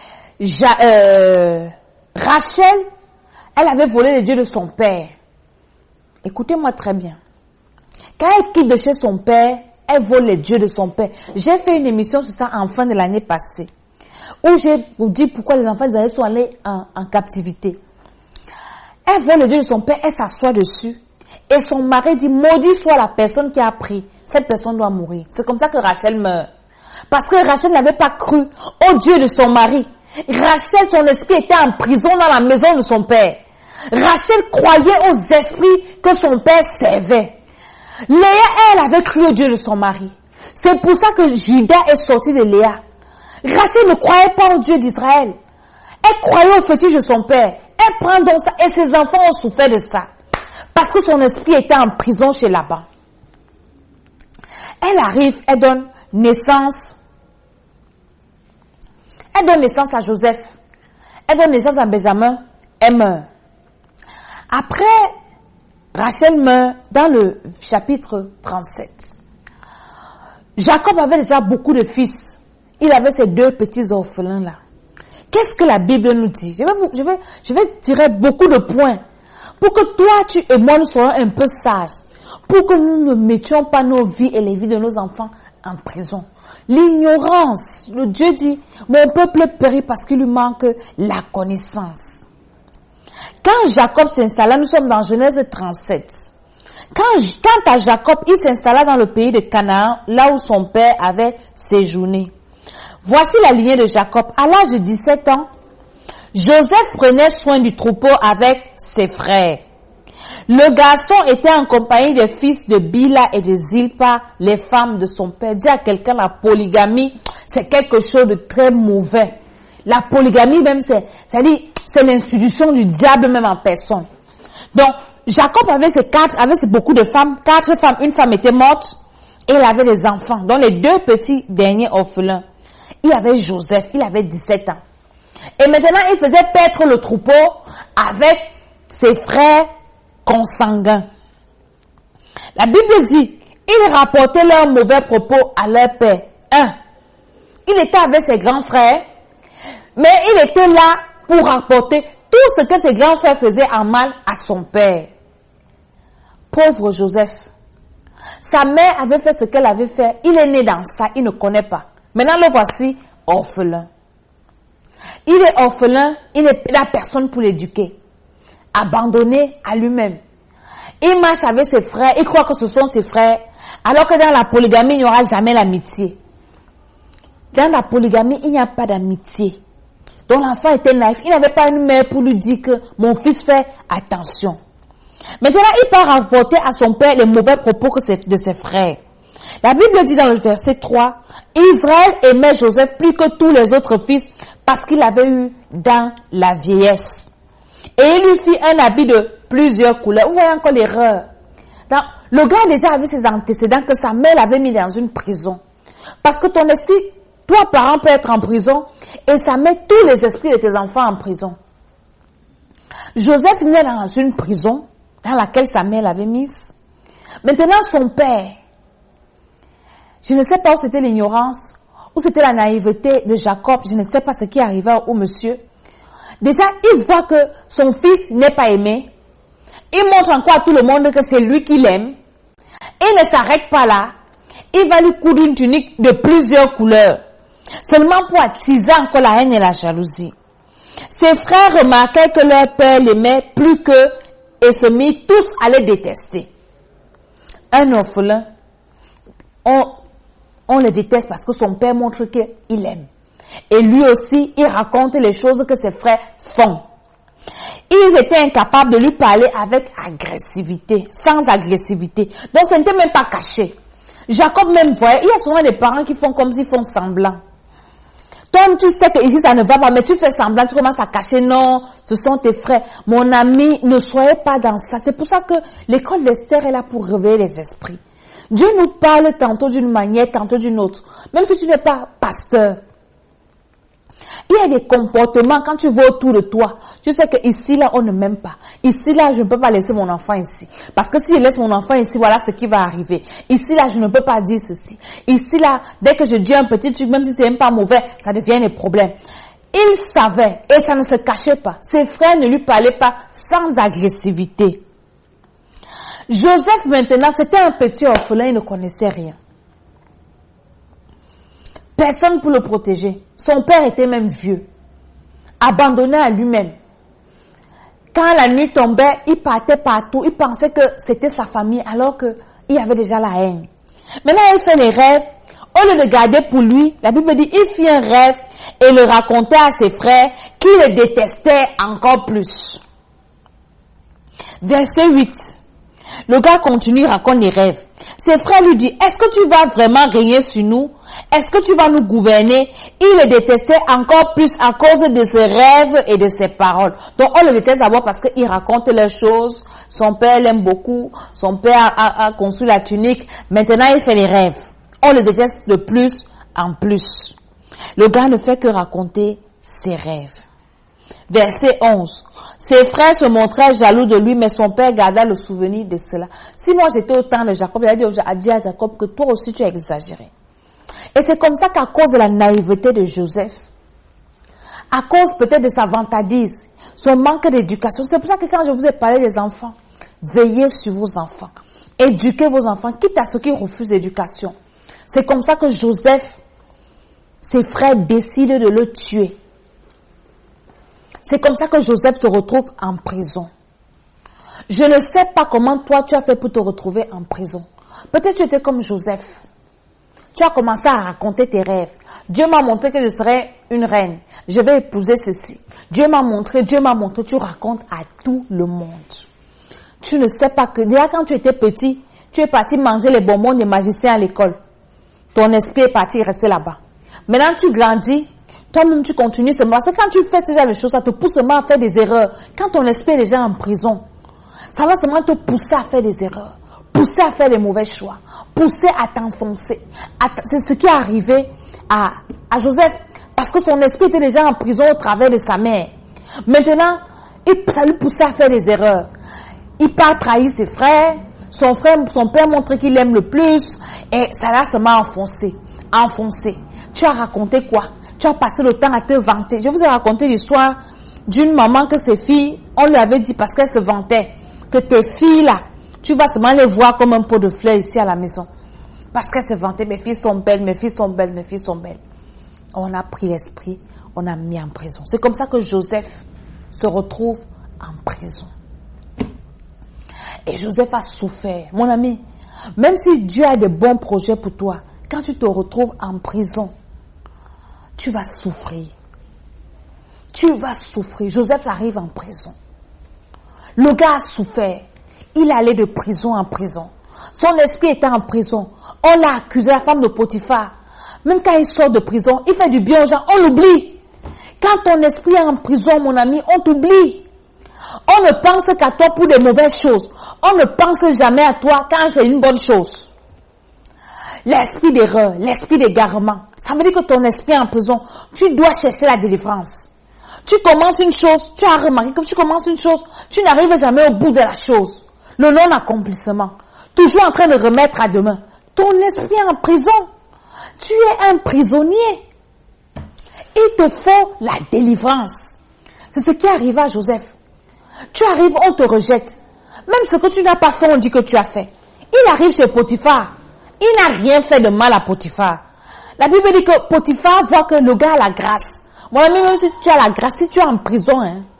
Rachel, elle avait volé les dieux de son père. Écoutez-moi très bien. Quand elle quitte de chez son père, elle vole les dieux de son père. J'ai fait une émission sur ça en fin de l'année passée, où je vous dis pourquoi les enfants d'Israël sont allés en captivité. Elle vole le dieu de son père, elle s'assoit dessus. Et son mari dit, maudit soit la personne qui a pris. Cette personne doit mourir. C'est comme ça que Rachel meurt. Parce que Rachel n'avait pas cru au Dieu de son mari. Rachel, son esprit était en prison dans la maison de son père. Rachel croyait aux esprits que son père servait. Léa, elle avait cru au Dieu de son mari. C'est pour ça que Judas est sorti de Léa. Rachel ne croyait pas au Dieu d'Israël. Elle croyait au fétiche de son père. Elle prend donc ça et ses enfants ont souffert de ça. Parce que son esprit était en prison chez Laban. Elle arrive, elle donne naissance. Elle donne naissance à Joseph. Elle donne naissance à Benjamin. Elle meurt. Après, Rachel meurt dans le chapitre 37. Jacob avait déjà beaucoup de fils. Il avait ses 2 petits orphelins là. Qu'est-ce que la Bible nous dit? Je vais tirer beaucoup de points pour que toi, tu et moi, nous soyons un peu sages. Pour que nous ne mettions pas nos vies et les vies de nos enfants en prison. L'ignorance. Le Dieu dit, mon peuple périt parce qu'il lui manque la connaissance. Quand Jacob s'installa, nous sommes dans Genèse 37. Quant à Jacob, il s'installa dans le pays de Canaan, là où son père avait séjourné. Voici la lignée de Jacob. À l'âge de 17 ans, Joseph prenait soin du troupeau avec ses frères. Le garçon était en compagnie des fils de Bila et de Zilpa, les femmes de son père. Dis à quelqu'un, la polygamie, c'est quelque chose de très mauvais. La polygamie même, c'est l'institution du diable même en personne. Donc, Jacob avait beaucoup de femmes, 4 femmes, une femme était morte, et il avait des enfants, dont les 2 petits derniers orphelins. Il avait Joseph, il avait 17 ans. Et maintenant, il faisait paître le troupeau avec ses frères consanguins. La Bible dit, ils rapportaient leurs mauvais propos à leur père. 1. Il était avec ses grands frères, mais il était là pour rapporter tout ce que ses grands frères faisaient en mal à son père. Pauvre Joseph. Sa mère avait fait ce qu'elle avait fait. Il est né dans ça, il ne connaît pas. Maintenant, le voici orphelin. Il est orphelin, il n'a personne pour l'éduquer. abandonné à lui-même. Il marche avec ses frères, il croit que ce sont ses frères, alors que dans la polygamie, il n'y aura jamais l'amitié. Dans la polygamie, il n'y a pas d'amitié. Donc l'enfant était naïf, il n'avait pas une mère pour lui dire que mon fils fait attention. Maintenant, il part rapporter à son père les mauvais propos de ses frères. La Bible dit dans le verset 3, Israël aimait Joseph plus que tous les autres fils parce qu'il avait eu dans la vieillesse. Et il lui fit un habit de plusieurs couleurs. Vous voyez encore l'erreur. Le gars déjà avait ses antécédents que sa mère l'avait mis dans une prison. Parce que ton esprit, toi parent peut être en prison et ça met tous les esprits de tes enfants en prison. Joseph naît dans une prison dans laquelle sa mère l'avait mise. Maintenant son père, je ne sais pas où c'était l'ignorance, où c'était la naïveté de Jacob, je ne sais pas ce qui arrivait au monsieur. Déjà, il voit que son fils n'est pas aimé. Il montre encore à tout le monde que c'est lui qui l'aime. Il ne s'arrête pas là. Il va lui coudre une tunique de plusieurs couleurs. Seulement pour attiser encore la haine et la jalousie. Ses frères remarquaient que leur père l'aimait plus qu'eux et se mirent tous à le détester. Un orphelin, on le déteste parce que son père montre qu'il aime. Et lui aussi, il raconte les choses que ses frères font. Ils étaient incapables de lui parler avec agressivité, sans agressivité. Donc, ce n'était même pas caché. Jacob même voyait, il y a souvent des parents qui font comme s'ils font semblant. Toi, tu sais que ici ça ne va pas, mais tu fais semblant, tu commences à cacher. Non, ce sont tes frères. Mon ami, ne soyez pas dans ça. C'est pour ça que l'école d'Esther est là pour réveiller les esprits. Dieu nous parle tantôt d'une manière, tantôt d'une autre. Même si tu n'es pas pasteur. Il y a des comportements, quand tu vas autour de toi, tu sais que ici, là, on ne m'aime pas. Ici, là, je ne peux pas laisser mon enfant ici. Parce que si je laisse mon enfant ici, voilà ce qui va arriver. Ici, là, je ne peux pas dire ceci. Ici, là, dès que je dis un petit truc, même si c'est même pas mauvais, ça devient des problèmes. Il savait, et ça ne se cachait pas. Ses frères ne lui parlaient pas sans agressivité. Joseph, maintenant, c'était un petit orphelin, il ne connaissait rien. Personne pour le protéger. Son père était même vieux, abandonné à lui-même. Quand la nuit tombait, il partait partout. Il pensait que c'était sa famille alors qu'il y avait déjà la haine. Maintenant, il fait des rêves. Au lieu de garder pour lui, la Bible dit, il fit un rêve et le racontait à ses frères qui le détestaient encore plus. Verset 8. Le gars continue, raconte les rêves. Ses frères lui disent, est-ce que tu vas vraiment régner sur nous? Est-ce que tu vas nous gouverner? Il le détestait encore plus à cause de ses rêves et de ses paroles. Donc on le déteste d'abord parce qu'il raconte les choses. Son père l'aime beaucoup. Son père a conçu la tunique. Maintenant il fait les rêves. On le déteste de plus en plus. Le gars ne fait que raconter ses rêves. Verset 11. Ses frères se montraient jaloux de lui, mais son père garda le souvenir de cela. Si moi j'étais au temps de Jacob, il a dit à Jacob que toi aussi tu as exagéré. Et c'est comme ça qu'à cause de la naïveté de Joseph, à cause peut-être de sa vantardise, son manque d'éducation, c'est pour ça que quand je vous ai parlé des enfants, veillez sur vos enfants, éduquez vos enfants, quitte à ceux qui refusent l'éducation. C'est comme ça que Joseph, ses frères décident de le tuer. C'est comme ça que Joseph se retrouve en prison. Je ne sais pas comment toi tu as fait pour te retrouver en prison. Peut-être tu étais comme Joseph. Tu as commencé à raconter tes rêves. Dieu m'a montré que je serais une reine. Je vais épouser ceci. Dieu m'a montré. Tu racontes à tout le monde. Tu ne sais pas que déjà quand tu étais petit, tu es parti manger les bonbons des magiciens à l'école. Ton esprit est parti rester là-bas. Maintenant tu grandis. Toi-même, tu continues seulement. C'est quand tu fais ce genre de choses, ça te pousse seulement à faire des erreurs. Quand ton esprit est déjà en prison, ça va seulement te pousser à faire des erreurs, pousser à faire des mauvais choix, pousser à t'enfoncer. C'est ce qui est arrivé à Joseph, parce que son esprit était déjà en prison au travers de sa mère. Maintenant, ça lui poussait à faire des erreurs. Il part trahir ses frères, son père montre qu'il aime le plus, et ça l'a seulement enfoncé. Tu as raconté quoi? Tu as passé le temps à te vanter. Je vous ai raconté l'histoire d'une maman que ses filles, on lui avait dit parce qu'elle se vantait, que tes filles là, tu vas seulement les voir comme un pot de fleurs ici à la maison. Parce qu'elle se vantait, mes filles sont belles, mes filles sont belles, mes filles sont belles. On a pris l'esprit, on a mis en prison. C'est comme ça que Joseph se retrouve en prison. Et Joseph a souffert. Mon ami, même si Dieu a de bons projets pour toi, quand tu te retrouves en prison, tu vas souffrir. Tu vas souffrir. Joseph arrive en prison. Le gars a souffert. Il allait de prison en prison. Son esprit était en prison. On l'a accusé, la femme de Potiphar. Même quand il sort de prison, il fait du bien aux gens, on l'oublie. Quand ton esprit est en prison, mon ami, on t'oublie. On ne pense qu'à toi pour des mauvaises choses. On ne pense jamais à toi quand c'est une bonne chose. L'esprit d'erreur, l'esprit d'égarement, ça veut dire que ton esprit est en prison. Tu dois chercher la délivrance. Tu commences une chose, tu as remarqué que tu commences une chose, tu n'arrives jamais au bout de la chose. Le non-accomplissement. Toujours en train de remettre à demain. Ton esprit est en prison. Tu es un prisonnier. Il te faut la délivrance. C'est ce qui arrive à Joseph. Tu arrives, on te rejette. Même ce que tu n'as pas fait, on dit que tu as fait. Il arrive chez Potiphar. Il n'a rien fait de mal à Potiphar. La Bible dit que Potiphar voit que le gars a la grâce. Mon ami, même si tu as la grâce, si tu es en prison,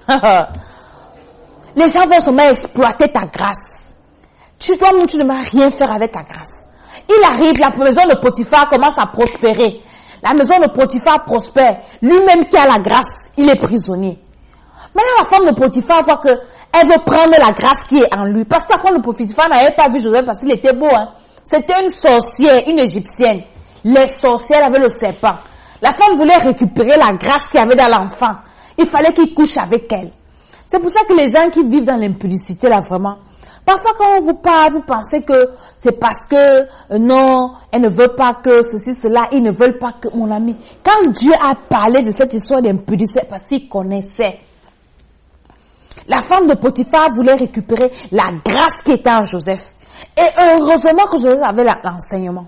les gens vont seulement exploiter ta grâce. Toi-même, tu ne vas rien faire avec ta grâce. Il arrive, la maison de Potiphar commence à prospérer. La maison de Potiphar prospère. Lui-même qui a la grâce, il est prisonnier. Maintenant, la femme de Potiphar voit que elle veut prendre la grâce qui est en lui. Parce que la femme de Potiphar n'avait pas vu Joseph parce qu'il était beau. C'était une sorcière, une égyptienne. Les sorcières avaient le serpent. La femme voulait récupérer la grâce qu'il y avait dans l'enfant. Il fallait qu'il couche avec elle. C'est pour ça que les gens qui vivent dans l'impudicité, là, vraiment, parfois quand on vous parle, vous pensez que c'est parce que, non, elle ne veut pas que ceci, cela, ils ne veulent pas que, mon ami. Quand Dieu a parlé de cette histoire d'impudicité, parce qu'il connaissait. La femme de Potiphar voulait récupérer la grâce qui était en Joseph. Et heureusement que Joseph avait l'enseignement.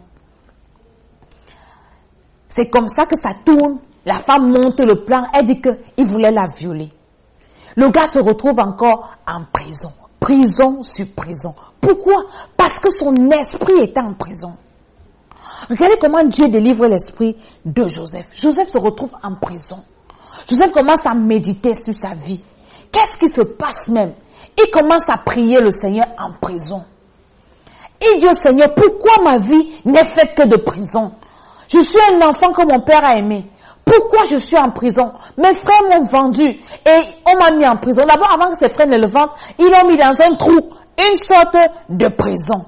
C'est comme ça que ça tourne. La femme monte le plan. Elle dit qu'il voulait la violer. Le gars se retrouve encore en prison. Prison sur prison. Pourquoi? Parce que son esprit était en prison. Regardez comment Dieu délivre l'esprit de Joseph. Joseph se retrouve en prison. Joseph commence à méditer sur sa vie. Qu'est-ce qui se passe même? Il commence à prier le Seigneur en prison. Il dit au Seigneur, pourquoi ma vie n'est faite que de prison? Je suis un enfant que mon père a aimé. Pourquoi je suis en prison? Mes frères m'ont vendu et on m'a mis en prison. D'abord, avant que ses frères ne le vendent, ils l'ont mis dans un trou, une sorte de prison.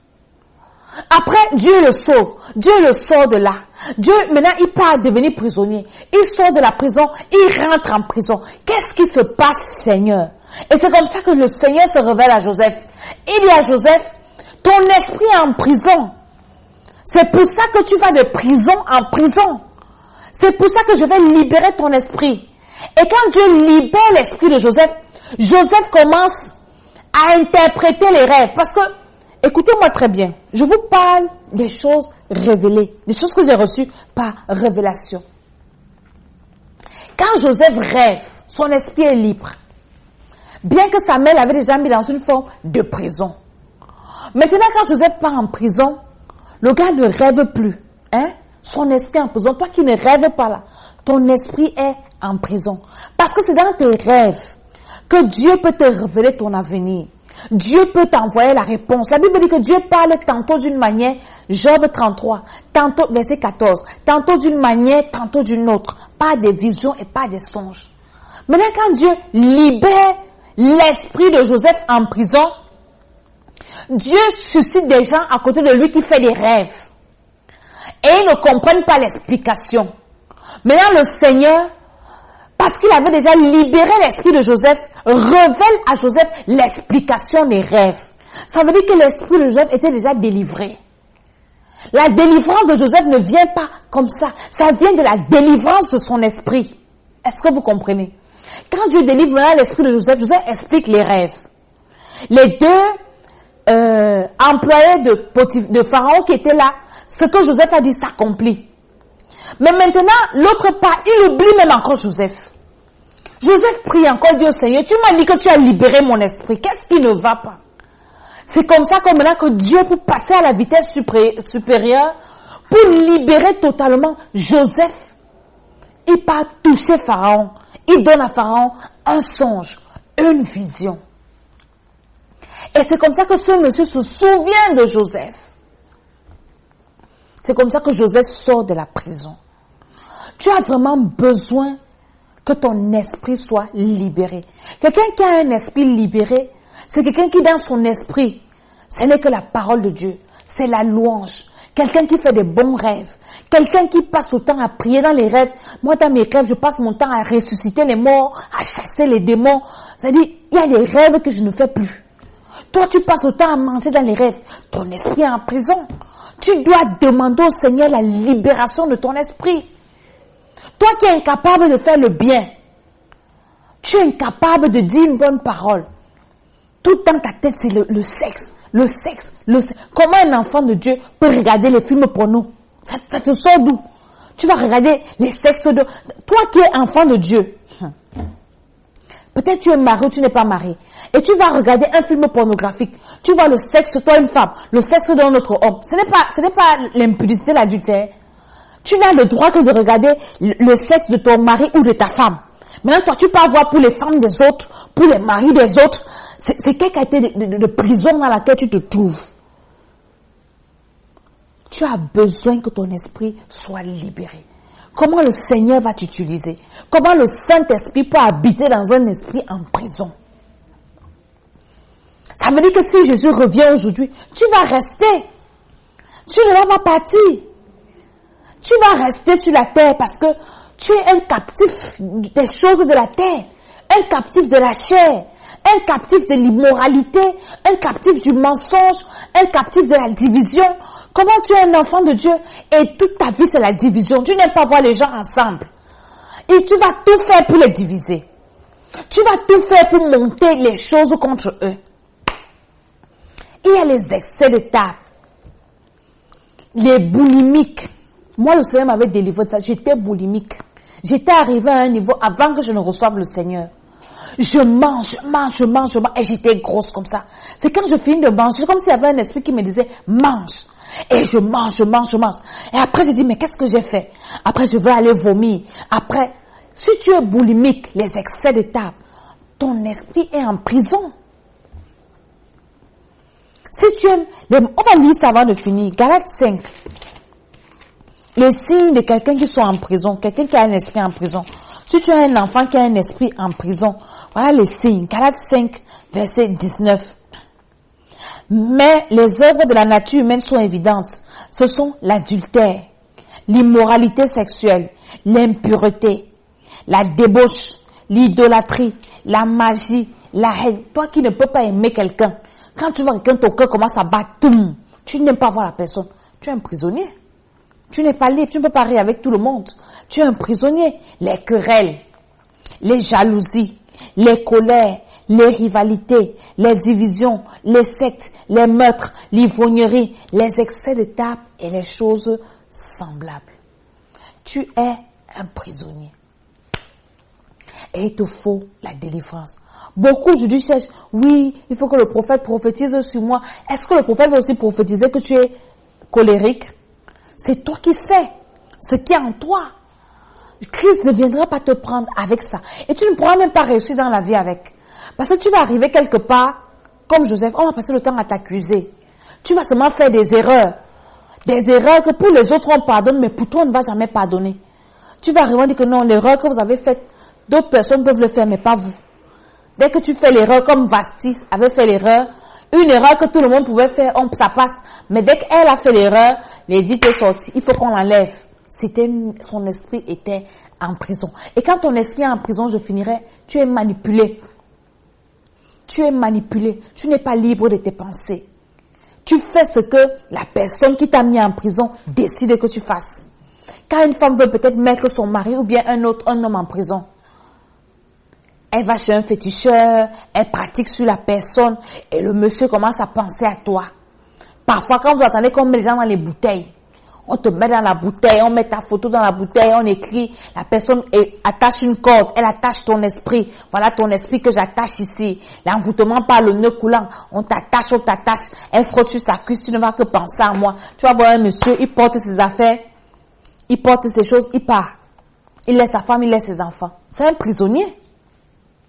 Après, Dieu le sauve. Dieu le sort de là. Dieu, maintenant, il part devenir prisonnier. Il sort de la prison, il rentre en prison. Qu'est-ce qui se passe, Seigneur? Et c'est comme ça que le Seigneur se révèle à Joseph. Il dit à Joseph, ton esprit est en prison. C'est pour ça que tu vas de prison en prison. C'est pour ça que je vais libérer ton esprit. Et quand Dieu libère l'esprit de Joseph, Joseph commence à interpréter les rêves. Parce que, écoutez-moi très bien, je vous parle des choses révélées, des choses que j'ai reçues par révélation. Quand Joseph rêve, son esprit est libre. Bien que sa mère l'avait déjà mis dans une forme de prison. Maintenant, quand Joseph part en prison, le gars ne rêve plus. Son esprit est en prison. Toi qui ne rêves pas là, ton esprit est en prison. Parce que c'est dans tes rêves que Dieu peut te révéler ton avenir. Dieu peut t'envoyer la réponse. La Bible dit que Dieu parle tantôt d'une manière, Job 33, tantôt, verset 14, tantôt d'une manière, tantôt d'une autre. Pas des visions et pas des songes. Maintenant, quand Dieu libère l'esprit de Joseph en prison, Dieu suscite des gens à côté de lui qui font des rêves. Et ils ne comprennent pas l'explication. Maintenant, le Seigneur, parce qu'il avait déjà libéré l'esprit de Joseph, révèle à Joseph l'explication des rêves. Ça veut dire que l'esprit de Joseph était déjà délivré. La délivrance de Joseph ne vient pas comme ça. Ça vient de la délivrance de son esprit. Est-ce que vous comprenez? Quand Dieu délivre l'esprit de Joseph, Joseph explique les rêves. Les deux employés de Pharaon qui étaient là, ce que Joseph a dit s'accomplit. Mais maintenant, l'autre part, il oublie même encore Joseph. Joseph prie encore, dit au Seigneur, tu m'as dit que tu as libéré mon esprit. Qu'est-ce qui ne va pas? C'est comme ça que maintenant que Dieu, pour passer à la vitesse supérieure, pour libérer totalement Joseph, il part toucher Pharaon. Il donne à Pharaon un songe, une vision. Et c'est comme ça que ce monsieur se souvient de Joseph. C'est comme ça que Joseph sort de la prison. Tu as vraiment besoin que ton esprit soit libéré. Quelqu'un qui a un esprit libéré, c'est quelqu'un qui dans son esprit, ce n'est que la parole de Dieu, c'est la louange. Quelqu'un qui fait des bons rêves. Quelqu'un qui passe le temps à prier dans les rêves. Moi, dans mes rêves, je passe mon temps à ressusciter les morts, à chasser les démons. C'est-à-dire, il y a des rêves que je ne fais plus. Toi, tu passes le temps à manger dans les rêves. Ton esprit est en prison. Tu dois demander au Seigneur la libération de ton esprit. Toi qui es incapable de faire le bien, tu es incapable de dire une bonne parole. Tout dans ta tête, c'est le sexe. Le sexe. Comment un enfant de Dieu peut regarder les films porno? Ça te sort d'où? Tu vas regarder les sexes de... Toi qui es enfant de Dieu, peut-être tu es marié ou tu n'es pas marié, et tu vas regarder un film pornographique. Tu vois le sexe, toi une femme, le sexe d'un autre homme. Ce n'est pas l'impudicité, l'adultère. Tu n'as le droit que de regarder le sexe de ton mari ou de ta femme. Maintenant, toi, tu peux avoir pour les femmes des autres, pour les maris des autres. C'est quelle qualité de prison dans laquelle tu te trouves. Tu as besoin que ton esprit soit libéré. Comment le Seigneur va t'utiliser? Comment le Saint-Esprit peut habiter dans un esprit en prison? Ça veut dire que si Jésus revient aujourd'hui, tu vas rester. Tu ne vas pas partir. Tu vas rester sur la terre parce que tu es un captif des choses de la terre, un captif de la chair, un captif de l'immoralité, un captif du mensonge, un captif de la division. Comment tu es un enfant de Dieu et toute ta vie c'est la division. Tu n'aimes pas voir les gens ensemble. Et tu vas tout faire pour les diviser. Tu vas tout faire pour monter les choses contre eux. Il y a les excès de table, les boulimiques. Moi, le Seigneur m'avait délivré de ça. J'étais boulimique. J'étais arrivé à un niveau avant que je ne reçoive le Seigneur. Je mange. Et j'étais grosse comme ça. C'est quand je finis de manger, c'est comme s'il y avait un esprit qui me disait, mange. Et je mange. Et après, je dis, mais qu'est-ce que j'ai fait? Après, je veux aller vomir. Après, si tu es boulimique, les excès de table, ton esprit est en prison. Si tu aimes, on va lire ça avant de finir. Galates 5. Les signes de quelqu'un qui soit en prison, quelqu'un qui a un esprit en prison. Si tu as un enfant qui a un esprit en prison, voilà les signes. Galates 5, verset 19. Mais les œuvres de la nature humaine sont évidentes. Ce sont l'adultère, l'immoralité sexuelle, l'impureté, la débauche, l'idolâtrie, la magie, la haine. Toi qui ne peux pas aimer quelqu'un, quand tu vois quelqu'un, ton cœur commence à battre, tu n'aimes pas voir la personne. Tu es un prisonnier. Tu n'es pas libre, tu ne peux pas rire avec tout le monde. Tu es un prisonnier. Les querelles, les jalousies, les colères, les rivalités, les divisions, les sectes, les meurtres, l'ivrognerie, les excès de table et les choses semblables. Tu es un prisonnier. Et il te faut la délivrance. Beaucoup aujourd'hui cherchent, oui, il faut que le prophète prophétise sur moi. Est-ce que le prophète va aussi prophétiser que tu es colérique? C'est toi qui sais ce qui est en toi. Christ ne viendra pas te prendre avec ça. Et tu ne pourras même pas réussir dans la vie avec. Parce que tu vas arriver quelque part, comme Joseph, on va passer le temps à t'accuser. Tu vas seulement faire des erreurs. Des erreurs que pour les autres on pardonne, mais pour toi on ne va jamais pardonner. Tu vas arriver à dire que non, l'erreur que vous avez faite, d'autres personnes peuvent le faire, mais pas vous. Dès que tu fais l'erreur, comme Vasti avait fait l'erreur, une erreur que tout le monde pouvait faire, ça passe. Mais dès qu'elle a fait l'erreur, l'édit est sorti. Il faut qu'on l'enlève. Son esprit était en prison. Et quand ton esprit est en prison, je finirai, tu es manipulé. Tu es manipulé. Tu n'es pas libre de tes pensées. Tu fais ce que la personne qui t'a mis en prison décide que tu fasses. Quand une femme veut peut-être mettre son mari ou bien un homme en prison, elle va chez un féticheur, elle pratique sur la personne et le monsieur commence à penser à toi. Parfois, quand vous entendez qu'on met les gens dans les bouteilles, on te met dans la bouteille, on met ta photo dans la bouteille, on écrit, la personne attache une corde, elle attache ton esprit. Voilà ton esprit que j'attache ici. L'envoûtement par le nœud coulant, on t'attache, elle frotte sur sa cuisse, tu ne vas que penser à moi. Tu vas voir un monsieur, il porte ses affaires, il porte ses choses, il part. Il laisse sa femme, il laisse ses enfants. C'est un prisonnier.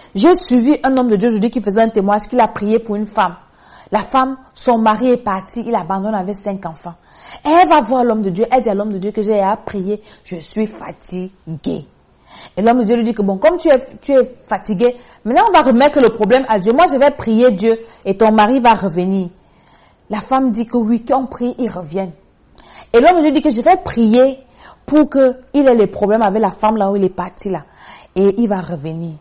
J'ai suivi un homme de Dieu aujourd'hui qui faisait un témoignage qu'il a prié pour une femme. La femme, son mari est parti, il abandonne avec 5 enfants. Et elle va voir l'homme de Dieu, elle dit à l'homme de Dieu que j'ai à prier, je suis fatiguée. Et l'homme de Dieu lui dit que bon, comme tu es fatigué, maintenant on va remettre le problème à Dieu. Moi je vais prier Dieu et ton mari va revenir. La femme dit que oui, qu'on prie, il revienne. Et l'homme de Dieu dit que je vais prier pour qu'il ait les problèmes avec la femme là où il est parti là. Et il va revenir.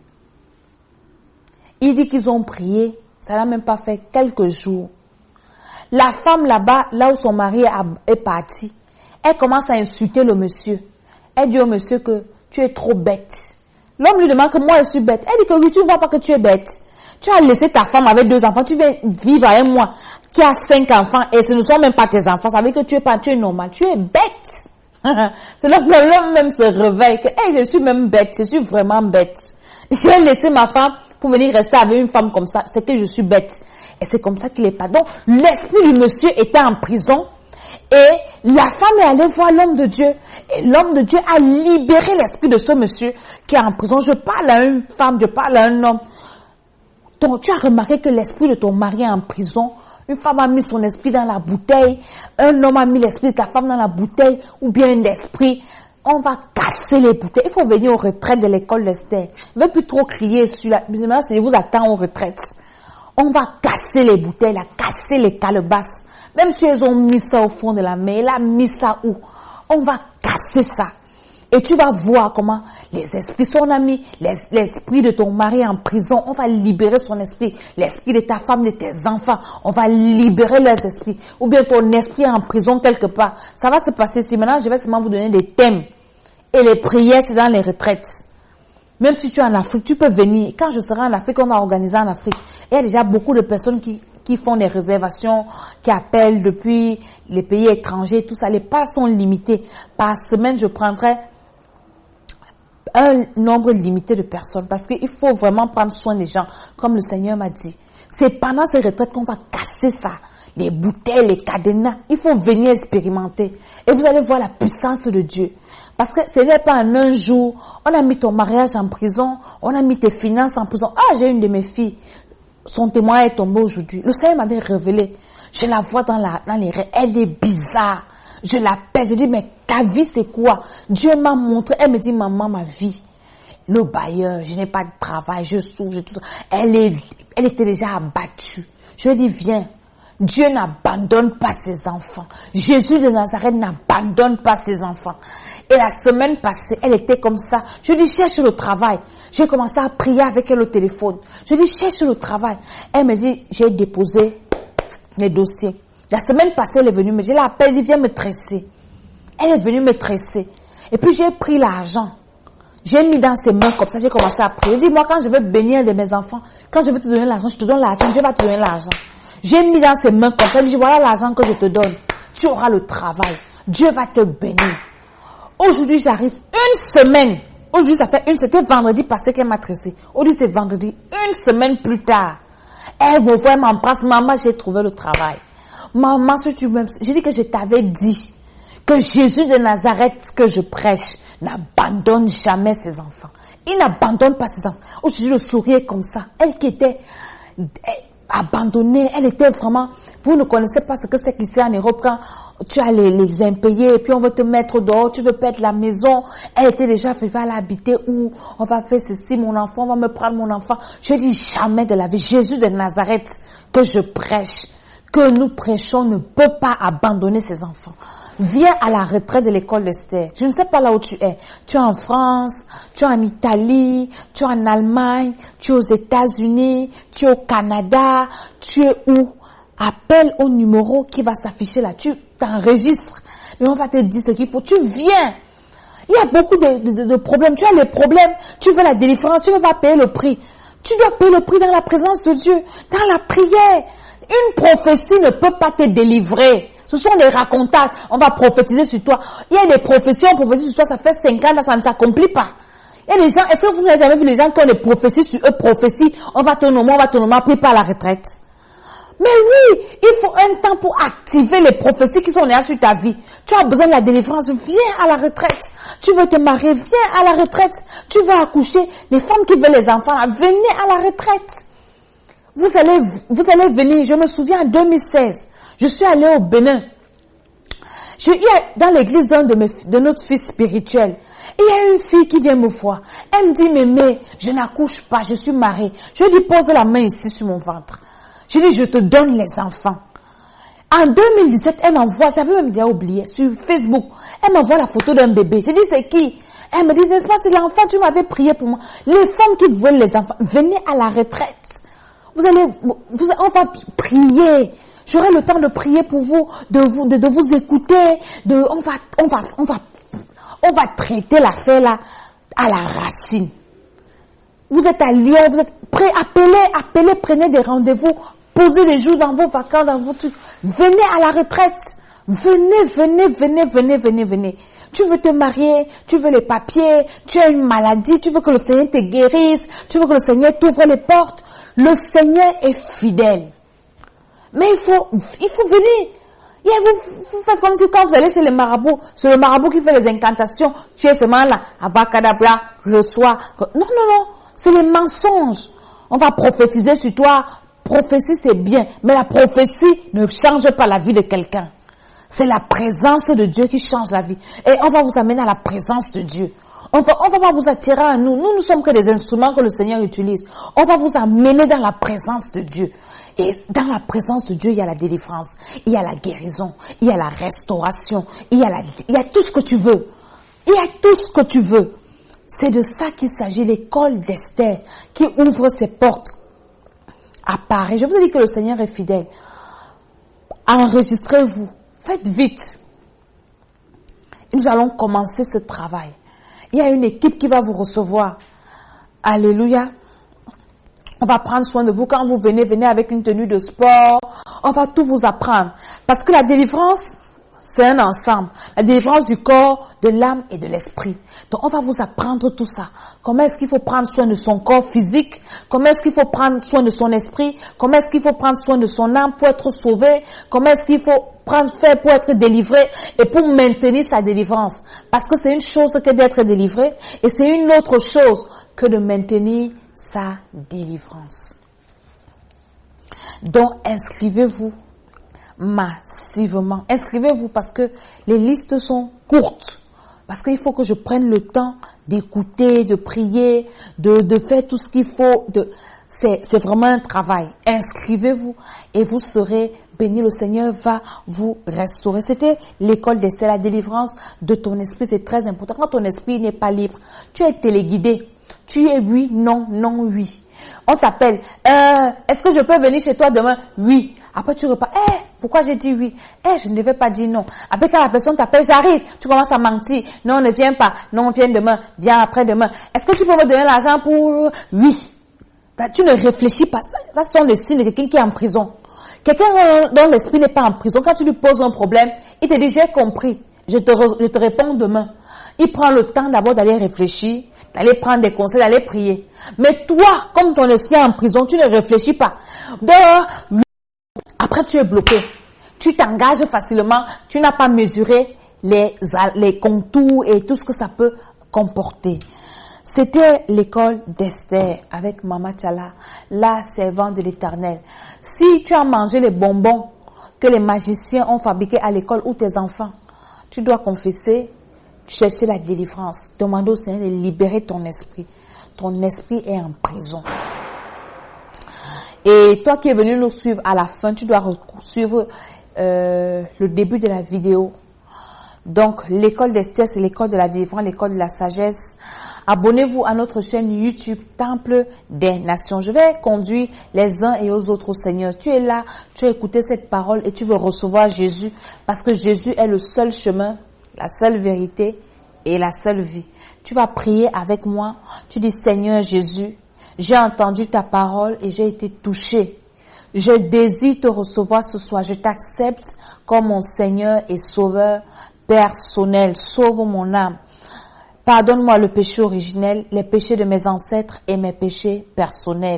Il dit qu'ils ont prié, ça n'a même pas fait quelques jours. La femme là-bas, là où son mari est parti, elle commence à insulter le monsieur. Elle dit au monsieur que tu es trop bête. L'homme lui demande que moi je suis bête. Elle dit que oui, tu ne vois pas que tu es bête. Tu as laissé ta femme avec 2 enfants, tu viens vivre avec moi qui a 5 enfants et ce ne sont même pas tes enfants. Ça veut dire que tu es normal, tu es bête. C'est là que l'homme même se réveille que hey, je suis même bête, je suis vraiment bête. J'ai laissé ma femme pour venir rester avec une femme comme ça, c'est que je suis bête. Et c'est comme ça qu'il est pas. Donc, l'esprit du monsieur était en prison et la femme est allée voir l'homme de Dieu. Et l'homme de Dieu a libéré l'esprit de ce monsieur qui est en prison. Je parle à une femme, je parle à un homme. Donc, tu as remarqué que l'esprit de ton mari est en prison. Une femme a mis son esprit dans la bouteille. Un homme a mis l'esprit de ta femme dans la bouteille. Ou bien l'esprit. On va casser les bouteilles. Il faut venir aux retraites de l'école d'Esther. Je ne vais plus trop crier sur la... Maintenant, je vous attends aux retraites. On va casser les bouteilles, là, casser les calebasses. Même si elles ont mis ça au fond de la mer, elle a mis ça où? On va casser ça. Et tu vas voir comment les esprits, son ami, l'esprit de ton mari en prison, on va libérer son esprit. L'esprit de ta femme, de tes enfants, on va libérer leurs esprits. Ou bien ton esprit est en prison quelque part. Ça va se passer ici. Maintenant, je vais seulement vous donner des thèmes. Et les prières, c'est dans les retraites. Même si tu es en Afrique, tu peux venir. Quand je serai en Afrique, on va organiser en Afrique. Il y a déjà beaucoup de personnes qui font des réservations, qui appellent depuis les pays étrangers, tout ça. Les places sont limitées. Par semaine, je prendrai un nombre limité de personnes parce qu'il faut vraiment prendre soin des gens, comme le Seigneur m'a dit. C'est pendant ces retraites qu'on va casser ça. Les bouteilles, les cadenas. Il faut venir expérimenter. Et vous allez voir la puissance de Dieu. Parce que ce n'est pas en un jour, on a mis ton mariage en prison, on a mis tes finances en prison. Ah, j'ai une de mes filles, son témoin est tombé aujourd'hui. Le Seigneur m'avait révélé. Je la vois dans les rêves, elle est bizarre. Je l'appelle, je dis, mais ta vie c'est quoi? Dieu m'a montré, elle me dit, maman, ma vie. Le bailleur, je n'ai pas de travail, je souffre, tout ça. Elle était déjà abattue. Je lui ai dit, viens. Dieu n'abandonne pas ses enfants. Jésus de Nazareth n'abandonne pas ses enfants. Et la semaine passée, elle était comme ça. Je lui ai dit, cherche le travail. J'ai commencé à prier avec elle au téléphone. Je lui ai dit, cherche le travail. Elle me dit, j'ai déposé les dossiers. La semaine passée, elle est venue me dire, je l'appelle, elle dit, viens me tresser. Elle est venue me tresser. Et puis j'ai pris l'argent. J'ai mis dans ses mains comme ça, j'ai commencé à prier. Je dis, moi, quand je veux bénir de mes enfants, quand je veux te donner l'argent, je te donne l'argent, Dieu va te donner l'argent. J'ai mis dans ses mains comme ça, je dis, voilà l'argent que je te donne. Tu auras le travail. Dieu va te bénir. Aujourd'hui, j'arrive une semaine. Aujourd'hui, c'était vendredi passé qu'elle m'a tressé. Aujourd'hui, c'est vendredi. Une semaine plus tard. Elle me voit, elle m'embrasse. Maman, j'ai trouvé le travail. Maman, si tu m'aimes, j'ai dit que je t'avais dit que Jésus de Nazareth que je prêche n'abandonne jamais ses enfants. Il n'abandonne pas ses enfants. Aujourd'hui, le sourire comme ça. Elle qui était abandonnée, elle était vraiment... Vous ne connaissez pas ce que c'est qu'ici en Europe quand tu as les impayés et puis on veut te mettre dehors, tu veux perdre la maison. Elle était déjà fait, va l'habiter où on va faire ceci, mon enfant, on va me prendre mon enfant. Je dis jamais de la vie. Jésus de Nazareth que je prêche, que nous prêchons ne peut pas abandonner ses enfants. Viens à la retraite de l'école d'Esther. Je ne sais pas là où tu es. Tu es en France, tu es en Italie, tu es en Allemagne, tu es aux États-Unis, tu es au Canada, tu es où? Appelle au numéro qui va s'afficher là. Tu t'enregistres et on va te dire ce qu'il faut. Tu viens. Il y a beaucoup de problèmes. Tu as les problèmes. Tu veux la délivrance. Tu ne veux pas payer le prix. Tu dois payer le prix dans la présence de Dieu, dans la prière. Une prophétie ne peut pas te délivrer. Ce sont des racontages. On va prophétiser sur toi. Il y a des prophéties, on prophétise sur toi, ça fait 5 ans, ça ne s'accomplit pas. Il y a des gens, est-ce que vous n'avez jamais vu les gens qui ont des prophéties sur eux, prophéties, on va te nommer, après pas à la retraite. Mais oui, il faut un temps pour activer les prophéties qui sont là sur ta vie. Tu as besoin de la délivrance, viens à la retraite. Tu veux te marier, viens à la retraite. Tu veux accoucher, les femmes qui veulent les enfants, venez à la retraite. Vous allez venir, je me souviens en 2016, je suis allée au Bénin. Je suis dans l'église de notre fils spirituel. Et il y a une fille qui vient me voir. Elle me dit, mémé, je n'accouche pas, je suis mariée. Je lui dis, pose la main ici sur mon ventre. Je dis, je te donne les enfants. En 2017, elle m'envoie, j'avais même déjà oublié, sur Facebook, elle m'envoie la photo d'un bébé. Je dis, c'est qui? Elle me dit, n'est-ce pas, c'est l'enfant, tu m'avais prié pour moi. Les femmes qui veulent les enfants, venez à la retraite. On va prier. J'aurai le temps de prier pour vous, de vous écouter, on va traiter l'affaire là à la racine. Vous êtes à Lyon, vous êtes prêts, appelez, prenez des rendez-vous, posez des jours dans vos vacances, dans vos trucs. Venez à la retraite. Venez. Tu veux te marier, tu veux les papiers, tu as une maladie, tu veux que le Seigneur te guérisse, tu veux que le Seigneur t'ouvre les portes. Le Seigneur est fidèle. Mais il faut venir. Et vous faites comme si quand vous allez chez les marabouts, c'est le marabout qui fait les incantations, tu es seulement là, abacadabra, reçois. Non, c'est les mensonges. On va prophétiser sur toi. Prophétie, c'est bien, mais la prophétie ne change pas la vie de quelqu'un. C'est la présence de Dieu qui change la vie. Et on va vous amener à la présence de Dieu. On va pas vous attirer à nous. Nous sommes que des instruments que le Seigneur utilise. On va vous amener dans la présence de Dieu. Et dans la présence de Dieu, il y a la délivrance, il y a la guérison, il y a la restauration, il y a tout ce que tu veux. Il y a tout ce que tu veux. C'est de ça qu'il s'agit, l'école d'Esther qui ouvre ses portes à Paris. Je vous ai dit que le Seigneur est fidèle. Enregistrez-vous. Faites vite. Et nous allons commencer ce travail. Il y a une équipe qui va vous recevoir. Alléluia. On va prendre soin de vous. Quand vous venez avec une tenue de sport. On va tout vous apprendre. Parce que la délivrance, c'est un ensemble. La délivrance du corps, de l'âme et de l'esprit. Donc, on va vous apprendre tout ça. Comment est-ce qu'il faut prendre soin de son corps physique? Comment est-ce qu'il faut prendre soin de son esprit? Comment est-ce qu'il faut prendre soin de son âme pour être sauvé? Comment est-ce qu'il faut faire pour être délivré et pour maintenir sa délivrance? Parce que c'est une chose que d'être délivré et c'est une autre chose que de maintenir sa délivrance. Donc, inscrivez-vous massivement. Inscrivez-vous parce que les listes sont courtes. Parce qu'il faut que je prenne le temps d'écouter, de prier, de faire tout ce qu'il faut. C'est vraiment un travail. Inscrivez-vous et vous serez bénis. Le Seigneur va vous restaurer. C'était l'école d'Esther, la délivrance de ton esprit. C'est très important. Quand ton esprit n'est pas libre, tu es téléguidé. Tu es oui, non, non, oui. On t'appelle. Est-ce que je peux venir chez toi demain? Oui. Après, tu repars. Pourquoi j'ai dit oui? Je ne devais pas dire non. Après, quand la personne t'appelle, j'arrive. Tu commences à mentir. Non, ne viens pas. Non, viens demain. Viens après-demain. Est-ce que tu peux me donner l'argent pour... Oui. Tu ne réfléchis pas. Ça sont les signes de quelqu'un qui est en prison. Quelqu'un dont l'esprit n'est pas en prison, quand tu lui poses un problème, il te dit, j'ai compris. Je te réponds demain. Il prend le temps d'abord d'aller réfléchir, d'aller prendre des conseils, d'aller prier. Mais toi, comme ton esprit est en prison, tu ne réfléchis pas. Après, tu es bloqué. Tu t'engages facilement. Tu n'as pas mesuré les contours et tout ce que ça peut comporter. C'était l'école d'Esther avec Mama Tchala, la servante de l'Éternel. Si tu as mangé les bonbons que les magiciens ont fabriqués à l'école ou tes enfants, tu dois confesser, chercher la délivrance, demander au Seigneur de libérer ton esprit. Ton esprit est en prison. Et toi qui es venu nous suivre à la fin, tu dois suivre le début de la vidéo. Donc, l'école d'Esther, c'est l'école de la délivrance, l'école de la sagesse. Abonnez-vous à notre chaîne YouTube, Temple des Nations. Je vais conduire les uns et aux autres au Seigneur. Tu es là, tu as écouté cette parole et tu veux recevoir Jésus parce que Jésus est le seul chemin, la seule vérité et la seule vie. Tu vas prier avec moi. Tu dis, Seigneur Jésus, j'ai entendu ta parole et j'ai été touché. Je désire te recevoir ce soir. Je t'accepte comme mon Seigneur et Sauveur personnel. Sauve mon âme. Pardonne-moi le péché originel, les péchés de mes ancêtres et mes péchés personnels.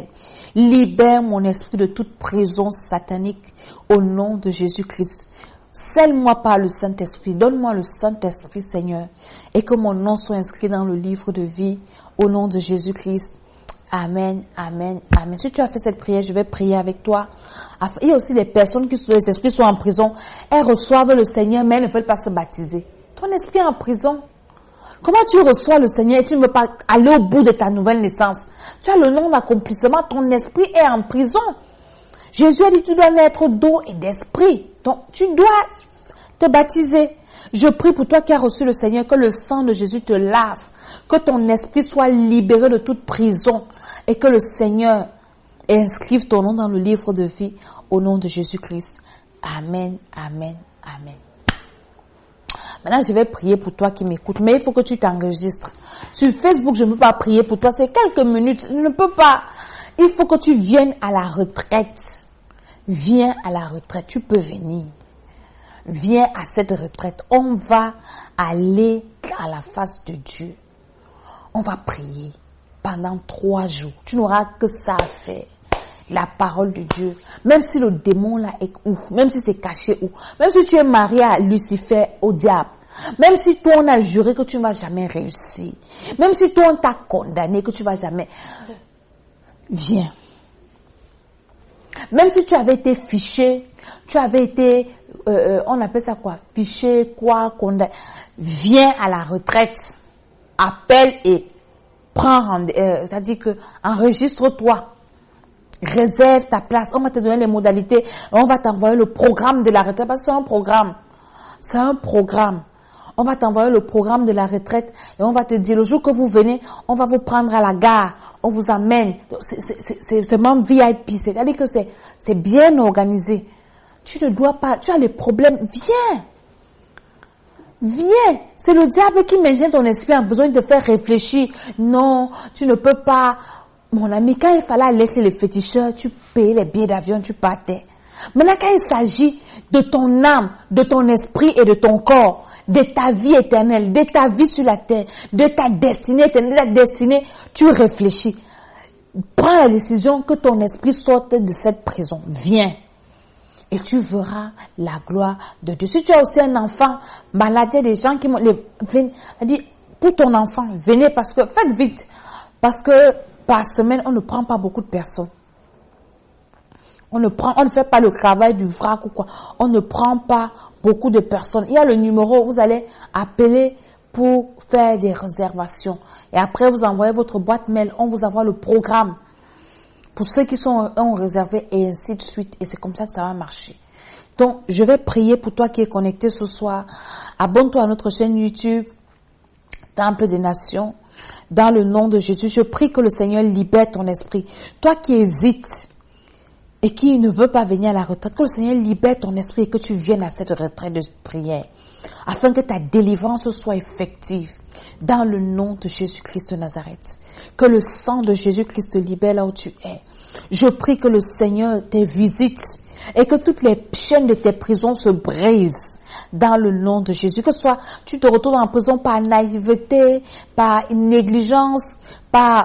Libère mon esprit de toute prison satanique au nom de Jésus-Christ. Scelle-moi par le Saint-Esprit. Donne-moi le Saint-Esprit, Seigneur, et que mon nom soit inscrit dans le livre de vie au nom de Jésus-Christ. Amen, amen, amen. Si tu as fait cette prière, je vais prier avec toi. Il y a aussi des personnes qui, les esprits sont en prison. Elles reçoivent le Seigneur, mais elles ne veulent pas se baptiser. Ton esprit est en prison. Comment tu reçois le Seigneur et tu ne veux pas aller au bout de ta nouvelle naissance? Tu as le nom d'accomplissement, ton esprit est en prison. Jésus a dit, tu dois naître d'eau et d'esprit. Donc, tu dois te baptiser. Je prie pour toi qui as reçu le Seigneur, que le sang de Jésus te lave, que ton esprit soit libéré de toute prison et que le Seigneur inscrive ton nom dans le livre de vie au nom de Jésus-Christ. Amen, amen, amen. Maintenant, je vais prier pour toi qui m'écoutes, mais il faut que tu t'enregistres. Sur Facebook, je ne peux pas prier pour toi, c'est quelques minutes, je ne peux pas. Il faut que tu viennes à la retraite. Viens à la retraite, tu peux venir. Viens à cette retraite. On va aller à la face de Dieu. On va prier pendant 3 jours. Tu n'auras que ça à faire. La parole de Dieu. Même si le démon là est où, même si c'est caché où, même si tu es marié à Lucifer, au diable, même si toi on a juré que tu ne vas jamais réussir, même si toi on t'a condamné que tu ne vas jamais, viens. Même si tu avais été fiché, tu avais été, on appelle ça quoi, fiché, quoi, condamné, viens à la retraite, appelle et prends, c'est-à-dire que enregistre-toi. Réserve ta place. On va te donner les modalités. On va t'envoyer le programme de la retraite. Parce que c'est un programme. C'est un programme. On va t'envoyer le programme de la retraite. Et on va te dire, le jour que vous venez, on va vous prendre à la gare. On vous amène. C'est même VIP. C'est-à-dire que c'est bien organisé. Tu ne dois pas. Tu as les problèmes. Viens. Viens. C'est le diable qui maintient ton esprit en besoin de te faire réfléchir. Non, tu ne peux pas. Mon ami, quand il fallait aller chez les féticheurs, tu payais les billets d'avion, tu partais. Maintenant, quand il s'agit de ton âme, de ton esprit et de ton corps, de ta vie éternelle, de ta vie sur la terre, de ta destinée éternelle, de ta destinée, tu réfléchis. Prends la décision que ton esprit sorte de cette prison. Viens. Et tu verras la gloire de Dieu. Si tu as aussi un enfant malade, il y a des gens qui m'ont dit, pour ton enfant, venez parce que, faites vite. Parce que, par semaine, on ne prend pas beaucoup de personnes. On ne fait pas le travail du vrac ou quoi. On ne prend pas beaucoup de personnes. Il y a le numéro, vous allez appeler pour faire des réservations. Et après, vous envoyez votre boîte mail, on vous envoie le programme. Pour ceux qui ont réservé et ainsi de suite. Et c'est comme ça que ça va marcher. Donc, je vais prier pour toi qui es connecté ce soir. Abonne-toi à notre chaîne YouTube, Temple des Nations. Dans le nom de Jésus, je prie que le Seigneur libère ton esprit. Toi qui hésites et qui ne veux pas venir à la retraite, que le Seigneur libère ton esprit et que tu viennes à cette retraite de prière, afin que ta délivrance soit effective. Dans le nom de Jésus-Christ de Nazareth. Que le sang de Jésus-Christ te libère là où tu es. Je prie que le Seigneur te visite et que toutes les chaînes de tes prisons se brisent. Dans le nom de Jésus, que ce soit tu te retrouves en prison par naïveté, par négligence, par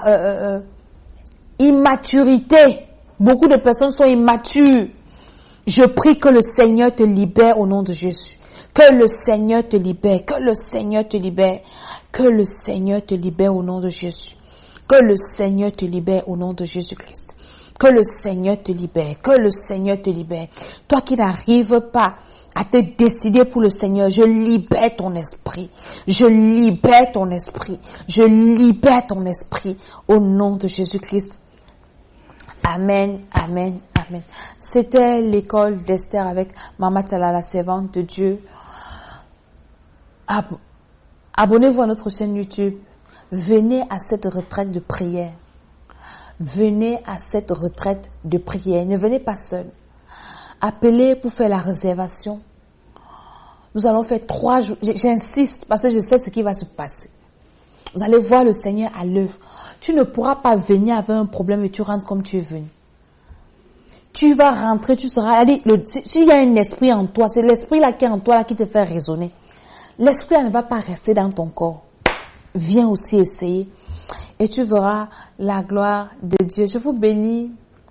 immaturité. Beaucoup de personnes sont immatures. Je prie que le Seigneur te libère au nom de Jésus. Que le Seigneur te libère, que le Seigneur te libère, que le Seigneur te libère au nom de Jésus. Que le Seigneur te libère au nom de Jésus-Christ. Que le Seigneur te libère, que le Seigneur te libère. Toi qui n'arrives pas à te décider pour le Seigneur, je libère ton esprit. Je libère ton esprit. Je libère ton esprit au nom de Jésus-Christ. Amen, amen, amen. C'était l'école d'Esther avec Mama Tchala, la servante de Dieu. Abonnez-vous à notre chaîne YouTube. Venez à cette retraite de prière. Venez à cette retraite de prière. Ne venez pas seul. Appelez pour faire la réservation. Nous allons faire 3 jours. J'insiste parce que je sais ce qui va se passer. Vous allez voir le Seigneur à l'œuvre. Tu ne pourras pas venir avec un problème et tu rentres comme tu es venu. Tu vas rentrer, tu seras... S'il y a un esprit en toi, c'est l'esprit là qui est en toi là qui te fait raisonner. L'esprit là ne va pas rester dans ton corps. Viens aussi essayer. Et tu verras la gloire de Dieu. Je vous bénis.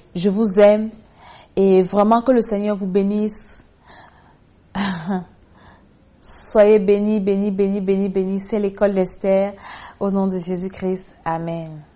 Je vous aime et vraiment que le Seigneur vous bénisse. Soyez bénis, bénis, bénis, bénis, bénis. C'est l'école d'Esther. Au nom de Jésus-Christ. Amen.